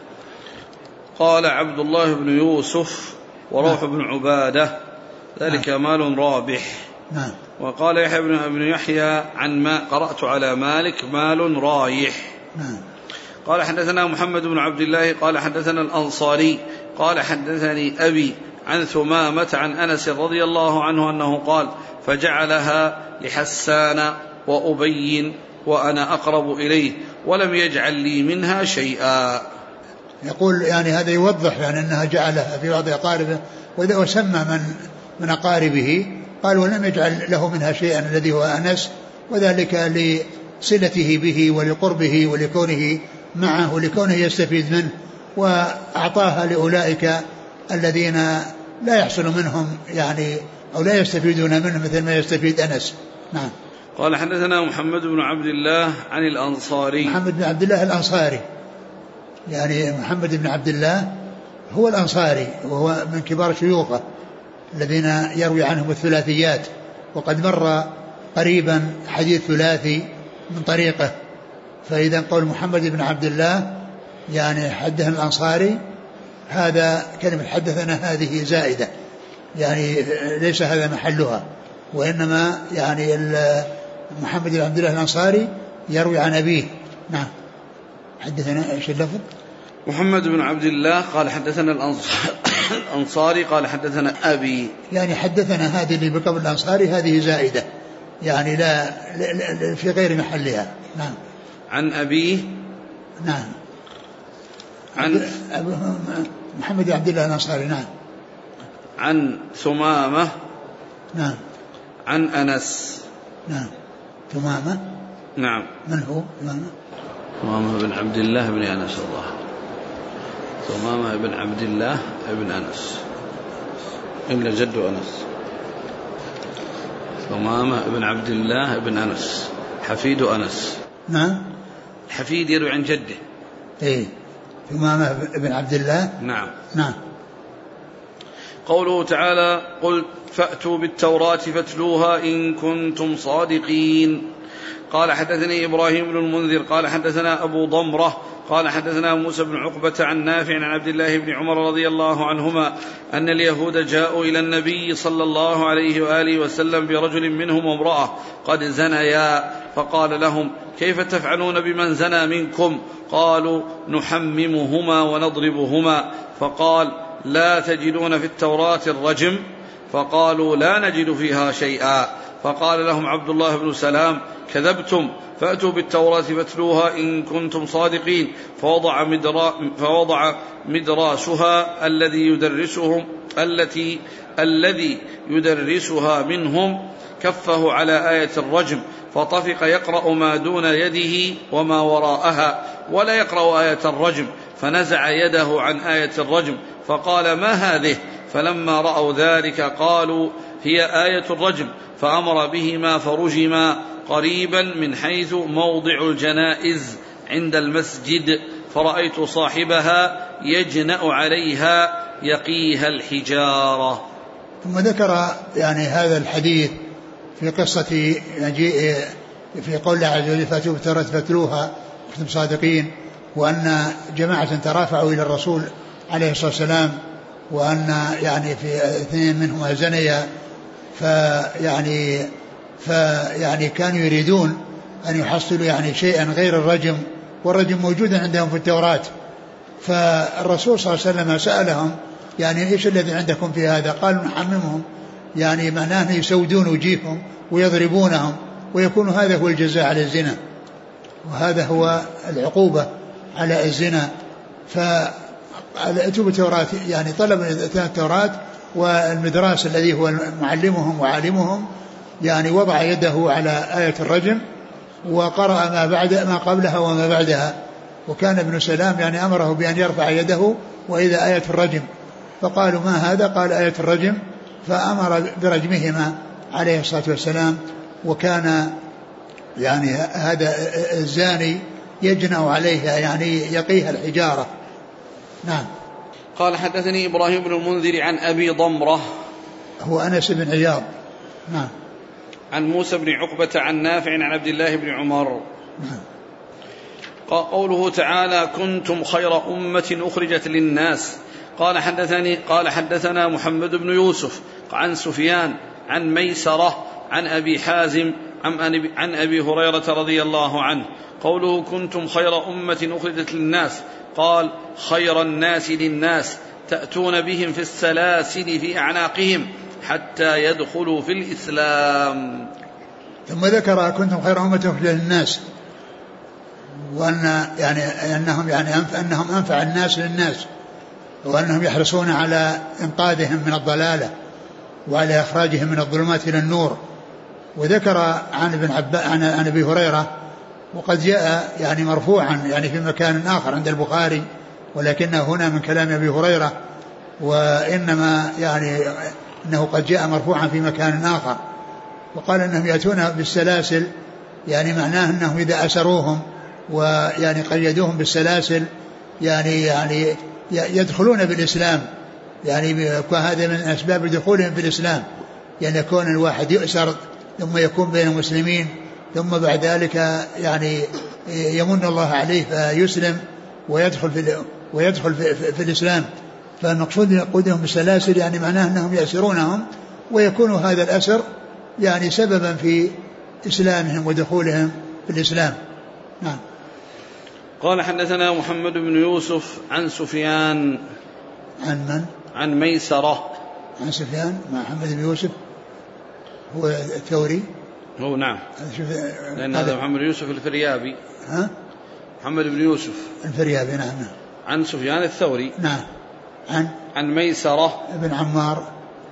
قال عبد الله بن يوسف وروح بن عبادة ذلك مال رابح. وقال يحيى بن يحيى عن ما قرأت على مالك مال رايح. قال حدثنا محمد بن عبد الله قال حدثنا الأنصاري قال حدثني أبي عن ثمامة عن أنس رضي الله عنه أنه قال فجعلها لحسان وأبي وأنا أقرب إليه ولم يجعل لي منها شيئا. يقول يعني هذا يوضح يعني أنها جعلها في بعض أقاربه وسمى من أقاربه، قال ولم يجعل له منها شيئا الذي هو أنس، وذلك لصلته به ولقربه ولكونه معه ولكونه يستفيد منه، وأعطاها لأولئك الذين لا يحصل منهم يعني أو لا يستفيدون منه مثل ما يستفيد أنس. نعم. قال حدثنا محمد بن عبد الله عن الأنصاري. محمد بن عبد الله الأنصاري، يعني محمد بن عبد الله هو الأنصاري، وهو من كبار شيوخه الذين يروي عنهم الثلاثيات، وقد مر قريبا حديث ثلاثي من طريقه. فإذا قول محمد بن عبد الله يعني حدثنا الأنصاري، هذا كلمة حدثنا هذه زائدة، يعني ليس هذا محلها، وإنما يعني محمد بن عبد الله الأنصاري يروي عن أبيه. نعم. حدثنا ايش اللفظ؟ محمد بن عبد الله قال حدثنا الأنصاري قال حدثنا أبي، يعني حدثنا هذه اللي بقبل الأنصاري هذه زائدة، يعني لا في غير محلها. نعم. عن أبيه. نعم. عن محمد بن عبد الله الأنصاري. نعم. عن ثمامة. نعم. عن أنس. نعم. ثمامة. نعم. من هو ثمامة بن عبد الله بن أنس. الله ثمامة بن عبد الله بن أنس إلا جد أنس. ثمامة بن عبد الله بن أنس حفيد أنس. نعم. الحفيد يروي عن جده. إيه ثمامة بن عبد الله. نعم. نعم. قوله تعالى قل فأتوا بالتوراة فاتلوها إن كنتم صادقين. قال حدثني إبراهيم بن المنذر قال حدثنا أبو ضمرة قال حدثنا موسى بن عقبة عن نافع عن عبد الله بن عمر رضي الله عنهما أن اليهود جاءوا إلى النبي صلى الله عليه وآله وسلم برجل منهم وامرأة قد زنيا، فقال لهم كيف تفعلون بمن زنى منكم؟ قالوا نحممهما ونضربهما. فقال لا تجدون في التوراة الرجم؟ فقالوا لا نجد فيها شيئا. فقال لهم عبد الله بن سلام كذبتم، فأتوا بالتوراة فاتلوها إن كنتم صادقين. فوضع مدراسها الذي يدرسها منهم كفه على آية الرجم، فطفق يقرأ ما دون يده وما وراءها ولا يقرأ آية الرجم، فنزع يده عن آية الرجم فقال ما هذه؟ فلما رأوا ذلك قالوا هي آية الرجم، فأمر بهما فرجما قريبا من حيث موضع الجنائز عند المسجد، فرأيت صاحبها يجنأ عليها يقيها الحجارة. ثم ذكر يعني هذا الحديث في قصة مجيء في قول الله عز وجل فاتوا بالتوراة فاتلوها كنتم صادقين، وأن جماعة ترافعوا إلى الرسول عليه الصلاة والسلام، وأن يعني في 2 منهما زنيا، فيعني كانوا يريدون أن يحصلوا يعني شيئا غير الرجم، والرجم موجود عندهم في التوراة. فالرسول صلى الله عليه وسلم سألهم يعني إيش الذي عندكم في هذا؟ قالوا نحممهم، يعني معناه يسودون وجيههم ويضربونهم، ويكون هذا هو الجزاء على الزنا، وهذا هو العقوبة على الزنا. فأتوا بالتوراة، يعني طلب التوراة، والمدراس الذي هو معلمهم وعالمهم يعني وضع يده على آية الرجم وقرأ ما قبلها وما بعدها، وكان ابن سلام يعني أمره بأن يرفع يده وإذا آية الرجم، فقالوا ما هذا؟ قال آية الرجم، فأمر برجمهما عليه الصلاة والسلام. وكان يعني هذا الزاني يجنأ عليها يعني يقيها الحجارة. نعم. قال حدثني إبراهيم بن المنذر عن أبي ضمرة هو أنس بن عياض. نعم. عن موسى بن عقبة عن نافع عن عبد الله بن عمر. نعم. قوله تعالى كنتم خير أمة أخرجت للناس. قال حدثنا محمد بن يوسف عن سفيان عن ميسرة عن أبي حازم عن أبي هريرة رضي الله عنه. قوله كنتم خير أمة أخرجت للناس، قال خير الناس للناس تأتون بهم في السلاسل في أعناقهم حتى يدخلوا في الإسلام. ثم ذكر كنتم خير أمة أخرجت للناس، وأن يعني أنهم أنفع الناس للناس، وأنهم يحرصون على إنقاذهم من الضلالة وعلى إخراجهم من الظلمات إلى النور. وذكر عن أبي هريرة، وقد جاء يعني مرفوعا يعني في مكان آخر عند البخاري، ولكنه هنا من كلام أبي هريرة، وإنما يعني أنه قد جاء مرفوعا في مكان آخر، وقال أنهم يأتون بالسلاسل، يعني معناه أنهم إذا أسروهم ويعني قيدوهم بالسلاسل يعني يدخلون بالإسلام، يعني هذا من أسباب دخولهم بالإسلام، يعني يكون الواحد يؤسر ثم يكون بين المسلمين، ثم بعد ذلك يعني يمن الله عليه فيسلم ويدخل في الإسلام. فالمقصود يقودهم بالسلاسل يعني معناه أنهم يأسرونهم، ويكون هذا الأسر يعني سببا في إسلامهم ودخولهم في الإسلام. نعم. قال حدثنا محمد بن يوسف عن سفيان عن من؟ عن ميسرة عن سفيان. محمد بن يوسف هو الثوري. هو نعم، لأن هذا محمد بن يوسف الفريابي. ها؟ محمد بن يوسف الفريابي. نعم. عن سفيان الثوري. نعم. عن ميسرة بن عمار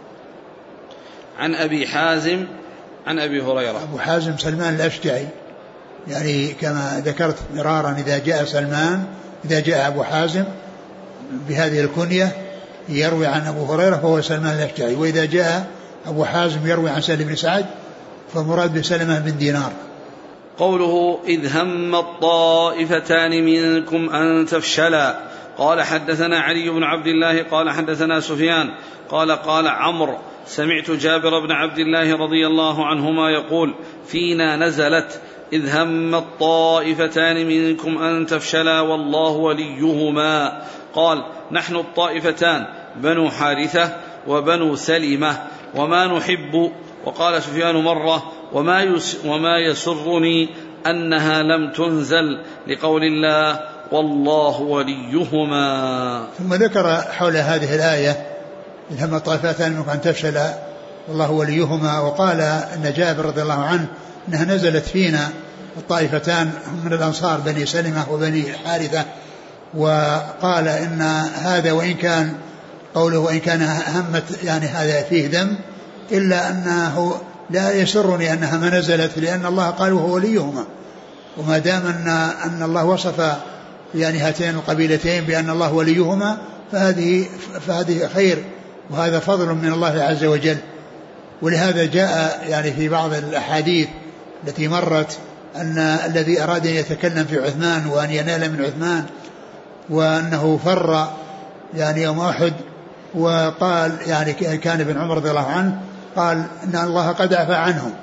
عن أبي حازم عن أبي هريرة. أبو حازم سلمان الأشجعي، يعني كما ذكرت مرارا إذا جاء أبو حازم بهذه الكنية يروي عن أبو هريرة فهو سلمان الأشجعي، وإذا جاء أبو حازم يروي عن سهل بن سعد فمراد بسلمة بن دينار. قوله إذ هم الطائفتان منكم أن تفشلا. قال حدثنا علي بن عبد الله قال حدثنا سفيان قال عمرو سمعت جابر بن عبد الله رضي الله عنهما يقول فينا نزلت إذ هم الطائفتان منكم أن تفشلا والله وليهما. قال نحن الطائفتان بنو حارثة وبنو سلمة وما نحب. وقال سفيان مرة وما يسرني أنها لم تنزل لقول الله والله وليهما. ثم ذكر حول هذه الآية إذ هم الطائفتان منكم أن تفشلا والله وليهما، وقال أن جابر رضي الله عنه أنها نزلت فينا الطائفتان من الأنصار بني سلمة وبني حارثة، وقال إن هذا وإن كان قوله وإن كان همت يعني هذا فيه ذم، إلا أنه لا يسرني أنها ما نزلت، لأن الله قال وهو وليهما، وما دام أن الله وصف يعني هاتين القبيلتين بأن الله وليهما فهذه خير وهذا فضل من الله عز وجل. ولهذا جاء يعني في بعض الأحاديث التي مرت أن الذي أراد أن يتكلم في عثمان وأن ينال من عثمان وأنه فر يعني يوم أحد، وقال يعني كان ابن عمر رضي الله عنه قال إن الله قد عفى عنهم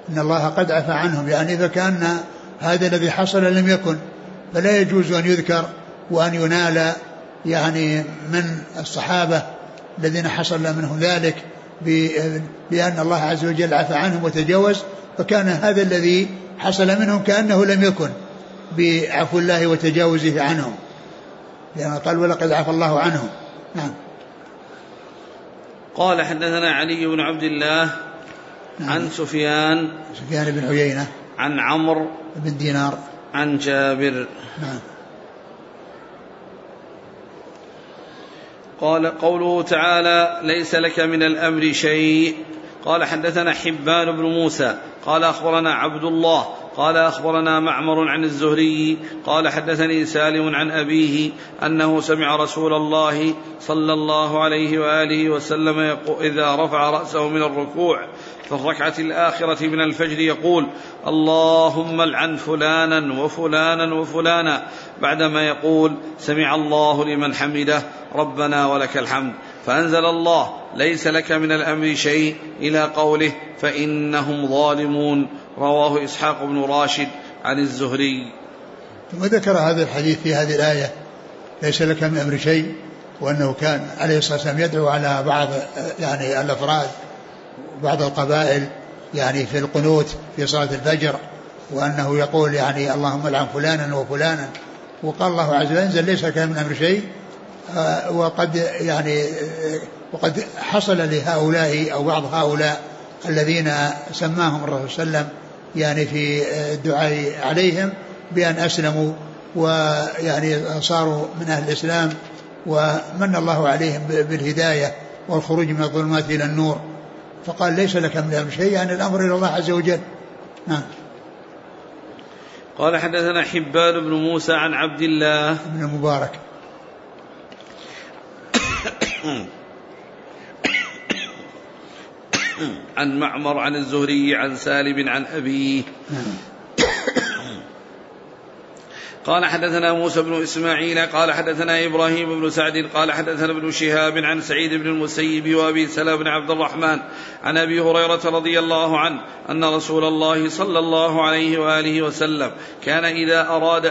إن الله قد عفى عنهم، يعني فكأن هذا الذي حصل لم يكن، فلا يجوز أن يذكر وأن ينال يعني من الصحابة الذين حصل منهم ذلك بأن الله عز وجل عفى عنهم وتجاوز، فكان هذا الذي حصل منهم كأنه لم يكن بعفو الله وتجاوزه عنهم، لأنه قال ولقد عفى الله عنهم. نعم. قال حدثنا علي بن عبد الله عن سفيان بن عيينة عن عمرو بن دينار عن جابر. نعم. قال قوله تعالى ليس لك من الأمر شيء. قال حدثنا حبان بن موسى قال أخبرنا عبد الله قال أخبرنا معمر عن الزهري قال حدثني سالم عن أبيه أنه سمع رسول الله صلى الله عليه وآله وسلم إذا رفع رأسه من الركوع في الركعة الآخرة من الفجر يقول اللهم العن فلانا وفلانا وفلانا، بعدما يقول سمع الله لمن حمده ربنا ولك الحمد، فأنزل الله ليس لك من الأمر شيء إلى قوله فإنهم ظالمون. رواه إسحاق بن راشد عن الزهري. ثم ذكر هذا الحديث في هذه الآية ليس لك من الأمر شيء، وأنه كان عليه الصلاة والسلام يدعو على بعض يعني الأفراد بعض القبائل يعني في القنوت في صلاة الفجر، وأنه يقول يعني اللهم العن فلانا وفلانا، وقال الله عز وجل انزل ليس لك من الأمر شيء. وقد حصل لهؤلاء أو بعض هؤلاء الذين سماهم الرسول صلى الله عليه وسلم يعني في الدعاء عليهم بأن أسلموا ويعني صاروا من أهل الإسلام، ومن الله عليهم بالهداية والخروج من الظلمات إلى النور، فقال ليس لك من الأمر شيء، يعني الأمر إلى الله عز وجل. نعم. قال حدثنا حبان بن موسى عن عبد الله بن المبارك عن معمر عن الزهري عن سالم عن أبيه. قال حدثنا موسى بن إسماعيل قال حدثنا إبراهيم بن سعد قال حدثنا ابن شهاب عن سعيد بن المسيب وأبي سلمة بن عبد الرحمن عن أبي هريرة رضي الله عنه أن رسول الله صلى الله عليه وآله وسلم كان إذا أراد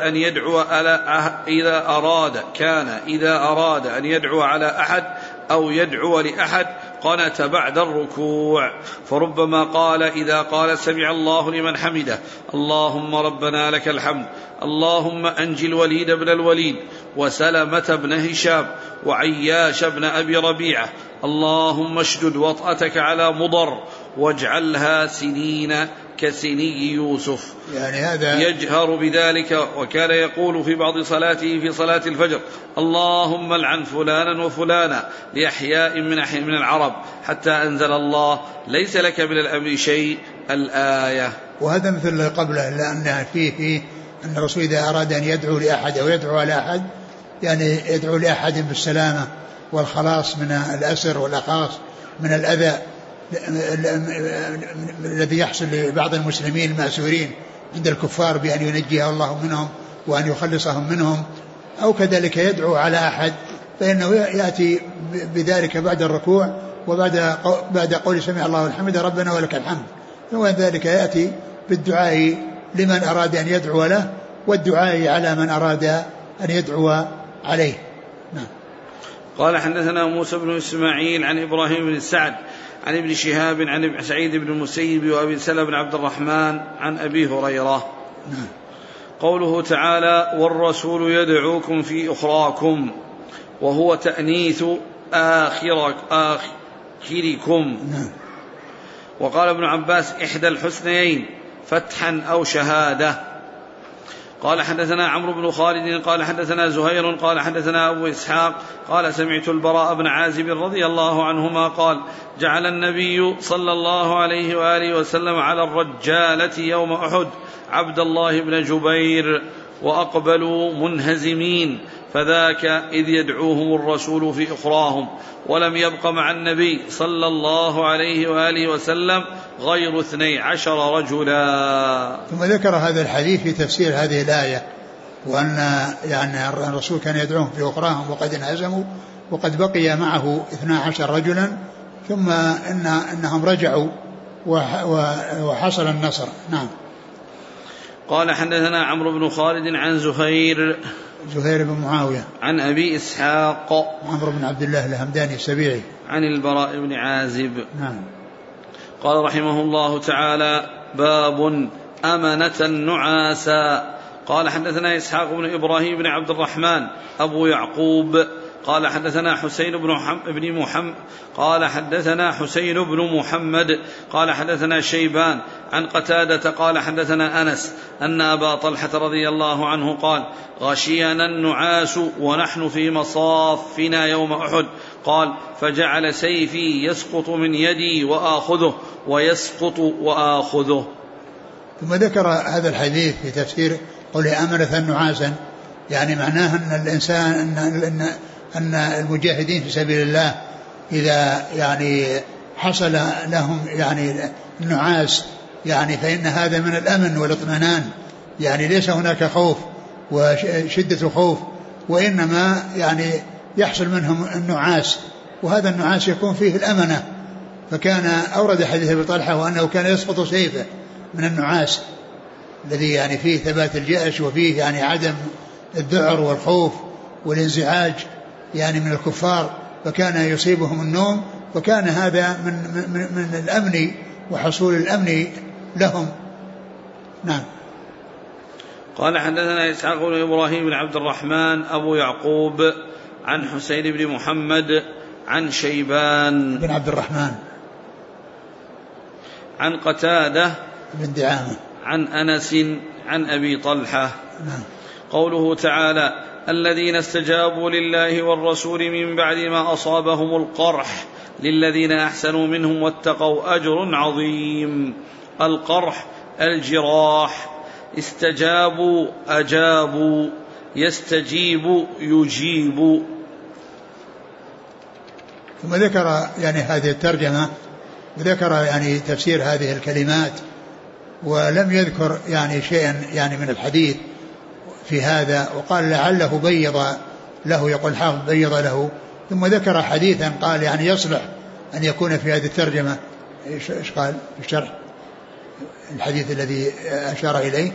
أن يدعو على أحد أو يدعو لأحد قنت بعد الركوع، فربما قال إذا قال سمع الله لمن حمده اللهم ربنا لك الحمد اللهم أنجي الوليد بن الوليد وسلمة بن هشام وعياش بن أبي ربيعة اللهم اشدد وطأتك على مضر واجعلها سنين كسني يوسف، يعني هذا يجهر بذلك. وكان يقول في بعض صلاته في صلاة الفجر اللهم العن فلانا وفلانا لأحياء من العرب، حتى أنزل الله ليس لك من الأمر شيء الآية. وهذا مثل قبله، لأن فيه أن الرسول إذا أراد أن يدعو لأحد أو يدعو على أحد يعني يدعو لأحد بالسلامة والخلاص من الأسر والأخاص من الأذى الذي يحصل لبعض المسلمين المأسورين عند الكفار بأن ينجيه الله منهم وأن يخلصهم منهم، أو كذلك يدعو على أحد فإنه يأتي بذلك بعد الركوع وبعد قول سمع الله الحمد ربنا ولك الحمد، وذلك يأتي بالدعاء لمن أراد أن يدعو له والدعاء على من أراد أن يدعو عليه. نعم. قال حدثنا موسى بن إسماعيل عن إبراهيم بن سعد عن ابن شهاب عن سعيد بن المسيب وأبي سلمة بن عبد الرحمن عن أبي هريرة. نعم. قوله تعالى والرسول يدعوكم في أخراكم، وهو تأنيث آخركم. نعم. وقال ابن عباس إحدى الحسنيين فتحا أو شهادة. قال حدثنا عمرو بن خالد قال حدثنا زهير قال حدثنا أبو إسحاق قال سمعت البراء بن عازب رضي الله عنهما قال جعل النبي صلى الله عليه وآله وسلم على الرجالة يوم أحد عبد الله بن جبير وأقبلوا منهزمين، فذاك إذ يدعوهم الرسول في أخراهم، ولم يبق مع النبي صلى الله عليه وآله وسلم غير 12 رجلا. ثم ذكر هذا الحديث في تفسير هذه الآية، وأن يعني الرسول كان يدعوهم في أخراهم وقد انهزموا وقد بقي معه 12 رجلا، ثم إنهم رجعوا وحصل النصر. نعم. قال حدثنا عمرو بن خالد عن زهير بن معاوية عن أبي إسحاق عمرو بن عبد الله الهمداني السبيعي عن البراء بن عازب. نعم. قال رحمه الله تعالى: باب أمنة نعاسا. قال حدثنا إسحاق بن إبراهيم بن عبد الرحمن أبو يعقوب قال حدثنا حسين بن محمد قال حدثنا شيبان عن قتادة قال حدثنا أنس أن أبا طلحة رضي الله عنه قال: غشينا النعاس ونحن في مصافنا يوم أحد. قال: فجعل سيفي يسقط من يدي وآخذه ويسقط وآخذه. ثم ذكر هذا الحديث في تفسير قوله أمنة نعاسا، يعني معناه أن الإنسان أن المجاهدين في سبيل الله إذا يعني حصل لهم يعني النعاس يعني فإن هذا من الأمن والاطمئنان، يعني ليس هناك خوف وشدة خوف، وإنما يعني يحصل منهم النعاس، وهذا النعاس يكون فيه الأمنة. فكان أورد حديث أبي طلحة وأنه كان يسقط سيفه من النعاس الذي يعني فيه ثبات الجأش وفيه يعني عدم الذعر والخوف والانزعاج يعني من الكفار، فكان يصيبهم النوم، وكان هذا من الأمن وحصول الأمن لهم. نعم. قال حدثنا إسحاق بن إبراهيم بن عبد الرحمن أبو يعقوب عن حسين بن محمد عن شيبان بن عبد الرحمن عن قتادة بن دعامة عن أنس عن أبي طلحة. نعم. قوله تعالى: الذين استجابوا لله والرسول من بعد ما أصابهم القرح للذين أحسنوا منهم واتقوا أجر عظيم. القرح الجراح. استجابوا أجابوا، يستجيب يجيب. ثم ذكر يعني هذه الترجمة وذكر يعني تفسير هذه الكلمات، ولم يذكر يعني شيئا يعني من الحديث في هذا، وقال لعله بيض له، يقول حافظ بيض له، ثم ذكر حديثا قال يعني يصلح أن يكون في هذه الترجمة. إيش قال في الشرح الحديث الذي أشار إليه؟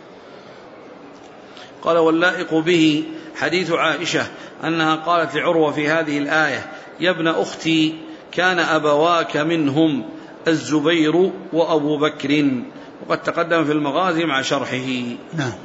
قال: واللائق به حديث عائشة أنها قالت لعروة في هذه الآية: يا ابن أختي كان أبواك منهم الزبير وأبو بكر، وقد تقدم في المغازي مع شرحه. نعم.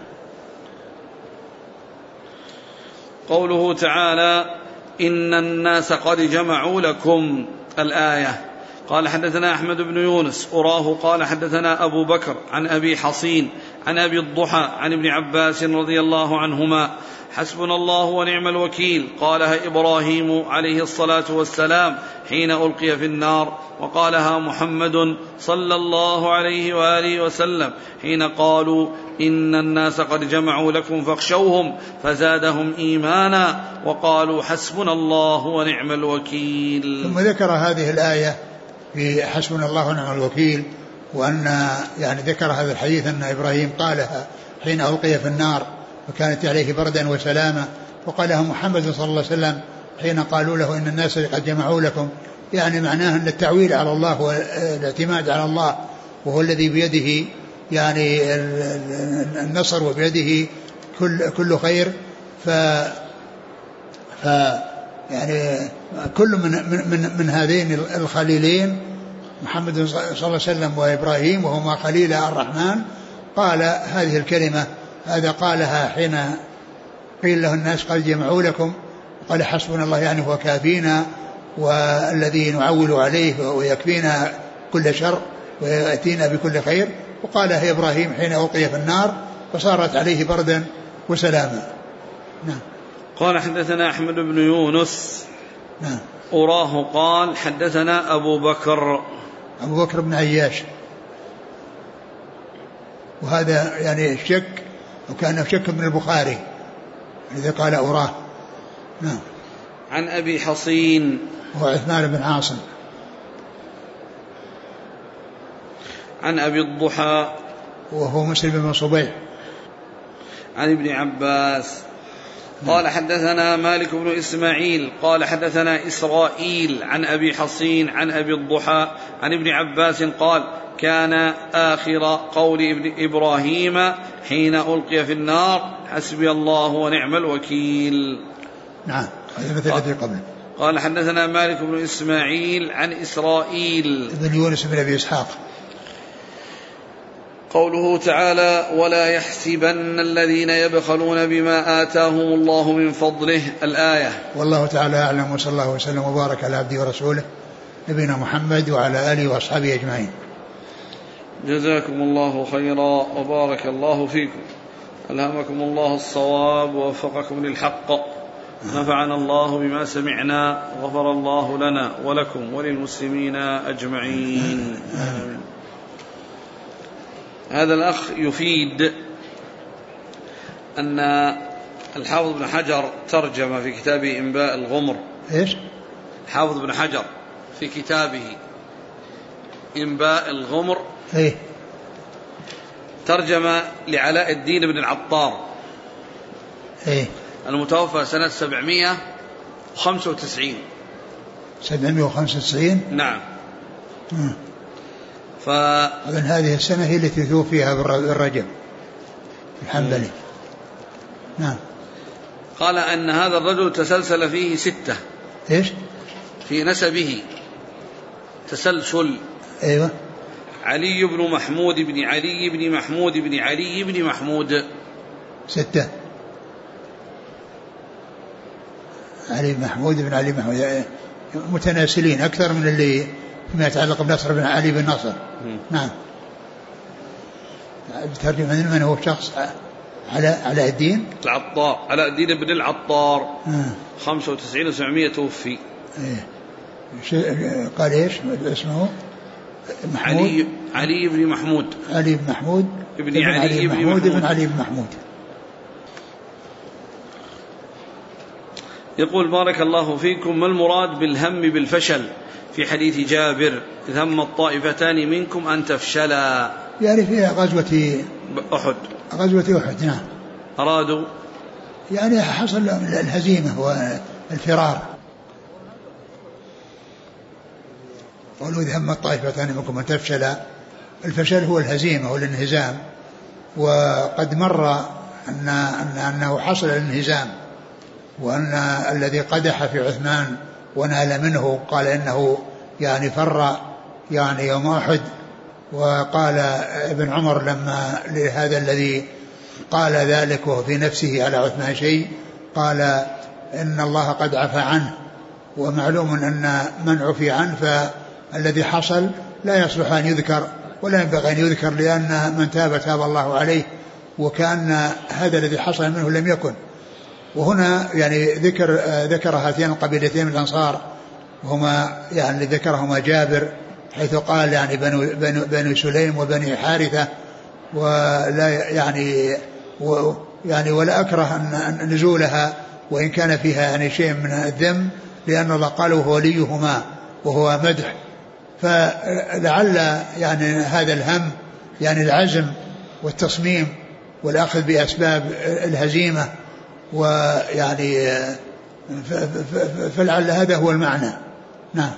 قوله تعالى: إن الناس قد جمعوا لكم، الآية. قال حدثنا أحمد بن يونس أراه قال حدثنا أبو بكر عن أبي حصين عن أبي الضحى عن ابن عباس رضي الله عنهما: حسبنا الله ونعم الوكيل قالها إبراهيم عليه الصلاة والسلام حين ألقي في النار، وقالها محمد صلى الله عليه وآله وسلم حين قالوا: إن الناس قد جمعوا لكم فاخشوهم، فزادهم إيمانا وقالوا حسبنا الله ونعم الوكيل. ثم ذكر هذه الآية في حسبنا الله ونعم الوكيل، وأن يعني ذكر هذا الحديث أن إبراهيم قالها حين ألقي في النار وكانت عليه بردا وسلاما، وقالها محمد صلى الله عليه وسلم حين قالوا له إن الناس قد جمعوا لكم، يعني معناه أن التعويل على الله والاعتماد على الله، وهو الذي بيده يعني النصر وبيده كل خير. يعني كل من هذين الخليلين محمد صلى الله عليه وسلم وإبراهيم وهما خليل الرحمن قال هذه الكلمة. هذا قالها حين قيل له الناس قد جمعوا لكم، قال حسبنا الله يعني هو كافينا والذي نعول عليه ويكفينا كل شر ويأتينا بكل خير. وقالها إبراهيم حين ألقي في النار فصارت عليه بردا وسلاما. نعم. قال حدثنا أحمد بن يونس. نعم. أراه قال حدثنا أبو بكر بن عياش، وهذا يعني شك، وكان شك من البخاري إذا قال أراه. نعم. عن أبي حصين هو عثمان بن عاصم. عن أبي الضحى وهو مسلم بن صبيح. عن ابن عباس. قال حدثنا مالك بن إسماعيل قال حدثنا إسرائيل عن أبي حصين عن أبي الضحى عن ابن عباس قال كان آخر قول ابن إبراهيم حين ألقي في النار حسبي الله ونعم الوكيل. نعم هذا مثل الذي قبل. قال حدثنا مالك بن إسماعيل عن إسرائيل بن يونس بن أبي إسحاق. قوله تعالى ولا يحسبن الذين يبخلون بما آتاهم الله من فضله الآية. والله تعالى أعلم وصلى الله وسلم وبارك على عبده ورسوله نبينا محمد وعلى آله وأصحابه أجمعين. جزاكم الله خيرا وبارك الله فيكم، ألهمكم الله الصواب ووفقكم للحق، نفعنا الله بما سمعنا، غفر الله لنا ولكم وللمسلمين أجمعين. آمين. هذا الأخ يفيد أن الحافظ بن حجر ترجم في كتابه إنباء الغمر. إيش؟ الحافظ بن حجر في كتابه إنباء الغمر إيه؟ ترجم لعلاء الدين بن العطار إيه؟ المتوفى سنة 795. 795. نعم. إذن هذه السنة هي التي توفيها بالرجب الحنبلي. نعم. قال أن هذا الرجل تسلسل فيه 6. إيش؟ في نسبه تسلسل. أيوة. علي بن محمود بن علي بن محمود بن علي بن محمود. 6. علي بن محمود بن علي بن محمود متناسلين أكثر من اللي فيما يتعلق بنصر بن علي بن نصر. نعم. ترجم من هو شخص علاء الدين العطار، علاء الدين بن العطار. 95 و700 توفي. إيه. قال إيش اسمه؟ محمود. علي بن محمود. علي بن محمود ابن علي بن محمود بن علي بن محمود. يقول بارك الله فيكم، ما المراد بالهم بالفشل في حديث جابر إذ هم الطائفتان منكم أن تفشلا؟ يعني في غزوة أحد. نعم. أرادوا يعني حصل الهزيمة والفرار. قالوا إذ هم الطائفتان منكم أن تفشلا. الفشل هو الهزيمة والانهزام، وقد مر أنه حصل الانهزام، وأن الذي قدح في عثمان ونال منه قال إنه يعني فر يعني يوم أحد. وقال ابن عمر لما لهذا الذي قال ذلك وهو في نفسه على عثمان شيء قال إن الله قد عفى عنه، ومعلوم أن من عفي عنه فالذي حصل لا يصلح أن يذكر ولا ينبغي أن يذكر، لأن من تاب تاب الله عليه، وكأن هذا الذي حصل منه لم يكن. وهنا يعني ذكر هاتين القبيلتين من الأنصار، وهما يعني ذكرهما جابر حيث قال يعني بنو سليم وبني حارثة، ولا يعني ولا أكره أن نزولها وإن كان فيها يعني شيء من الذم، لأن الله قال وهو وليهما وهو مدح. فلعل يعني هذا الهم يعني العزم والتصميم والأخذ بأسباب الهزيمة، ويعني فلعل هذا هو المعنى. نعم.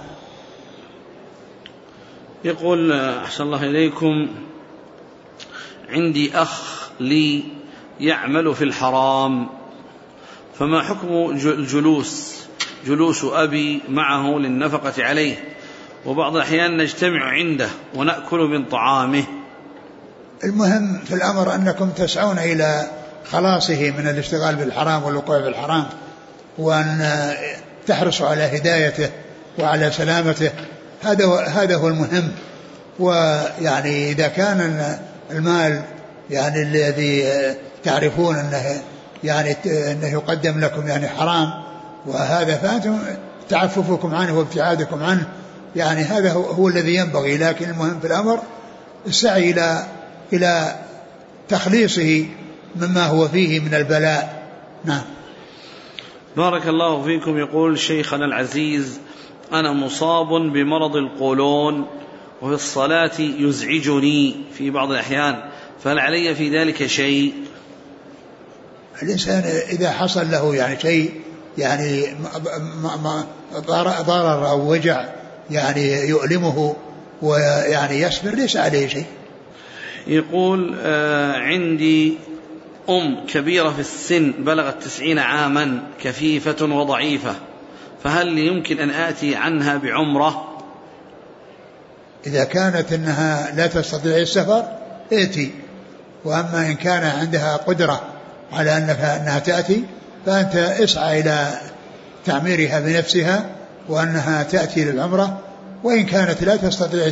يقول أحسن الله إليكم، عندي أخ لي يعمل في الحرام، فما حكم جلوس أبي معه للنفقة عليه، وبعض الأحيان نجتمع عنده ونأكل من طعامه؟ المهم في الأمر أنكم تسعون إلى خلاصه من الاشتغال بالحرام والوقوع بالحرام، وأن تحرصوا على هدايته وعلى سلامته، هذا هو المهم. ويعني إذا كان المال يعني الذي تعرفون أنه يعني أنه يقدم لكم يعني حرام، وهذا فأنتم تعففكم عنه وابتعادكم عنه، يعني هذا هو الذي ينبغي. لكن المهم في الأمر السعي إلى تخليصه مما هو فيه من البلاء. نعم. بارك الله فيكم. يقول شيخنا العزيز، أنا مصاب بمرض القولون وفي الصلاة يزعجني في بعض الأحيان، فهل علي في ذلك شيء؟ الإنسان إذا حصل له يعني شيء يعني ضرر أو وجع يعني يؤلمه ويعني يصبر ليس عليه شيء. يقول عندي كبيرة في السن بلغت 90 عاما كفيفة وضعيفة، فهل يمكن أن آتي عنها بعمرة؟ إذا كانت أنها لا تستطيع السفر ائتي، وأما إن كان عندها قدرة على أنها تأتي فأنت اسعى إلى تعميرها بنفسها وأنها تأتي للعمرة. وإن كانت لا تستطيع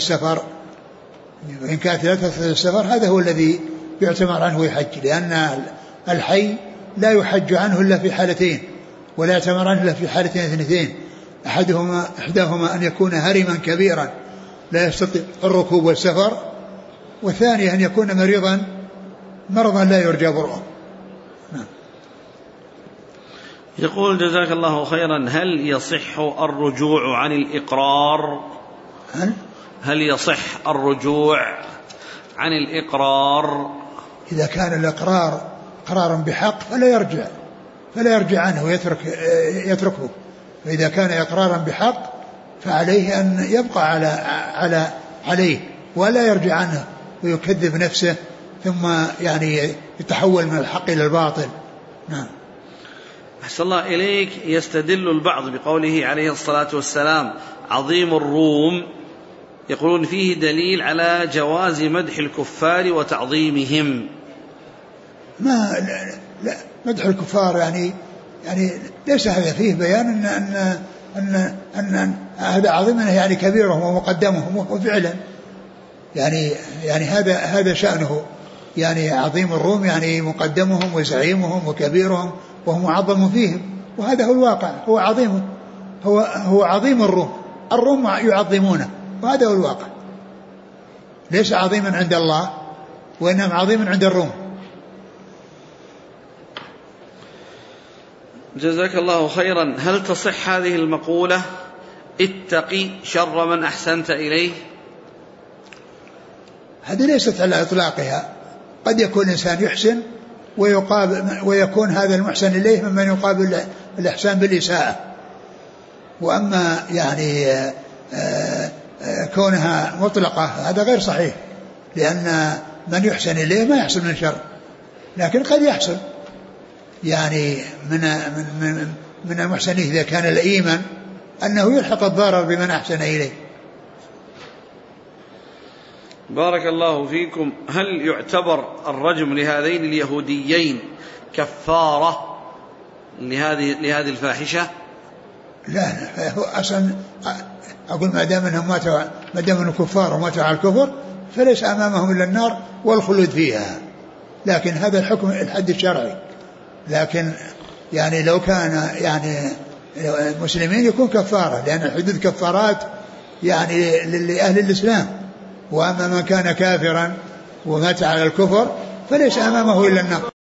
السفر هذا هو الذي يعتمر عنه يحج، لأن الحي لا يحج عنه إلا في حالتين ولا يعتمر عنه إلا في حالتين اثنتين، إحداهما أن يكون هرما كبيرا لا يستطيع الركوب والسفر، والثاني أن يكون مرضا لا يرجى برؤه. يقول جزاك الله خيرا، هل يصح الرجوع عن الإقرار؟ هل يصح الرجوع عن الإقرار؟ إذا كان الإقرار قرارا بحق فلا يرجع عنه ويتركه. فإذا كان إقرارا بحق فعليه أن يبقى عليه ولا يرجع عنه ويكذب نفسه ثم يعني يتحول من الحق إلى الباطل. نعم. أحسن الله إليك. يستدل البعض بقوله عليه الصلاة والسلام عظيم الروم، يقولون فيه دليل على جواز مدح الكفار وتعظيمهم. لا مدح الكفار يعني ليس هذا فيه بيان أن هذا عظيم يعني كبيرهم ومقدمهم، وفعلا يعني هذا شأنه، يعني عظيم الروم يعني مقدمهم وزعيمهم وكبيرهم وهم معظم فيهم، وهذا هو الواقع. هو عظيم الروم يعظمونه، وهذا هو الواقع. ليس عظيما عند الله وإنما عظيما عند الروم. جزاك الله خيرا. هل تصح هذه المقولة اتقي شر من أحسنت إليه؟ هذه ليست على إطلاقها، قد يكون الإنسان يحسن ويكون هذا المحسن إليه ممن يقابل الإحسان بالإساءة. وأما يعني كونها مطلقة هذا غير صحيح، لأن من يحسن إليه ما يحسن من شر، لكن قد يحسن يعني من المحسن إذا كان لئيما أنه يلحق الضرر بمن أحسن إليه. بارك الله فيكم. هل يعتبر الرجم لهذين اليهوديين كفارة لهذه الفاحشة؟ لا، هو أصلا أقول ما دام أنهم كفار وماتوا على الكفر فليس أمامهم إلا النار والخلود فيها، لكن هذا الحكم الحد الشرعي. لكن يعني لو كان يعني المسلمين يكون كفارة، لأن الحدود كفارات يعني لأهل الإسلام، وأما من كان كافرا ومات على الكفر فليس أمامه إلا النار.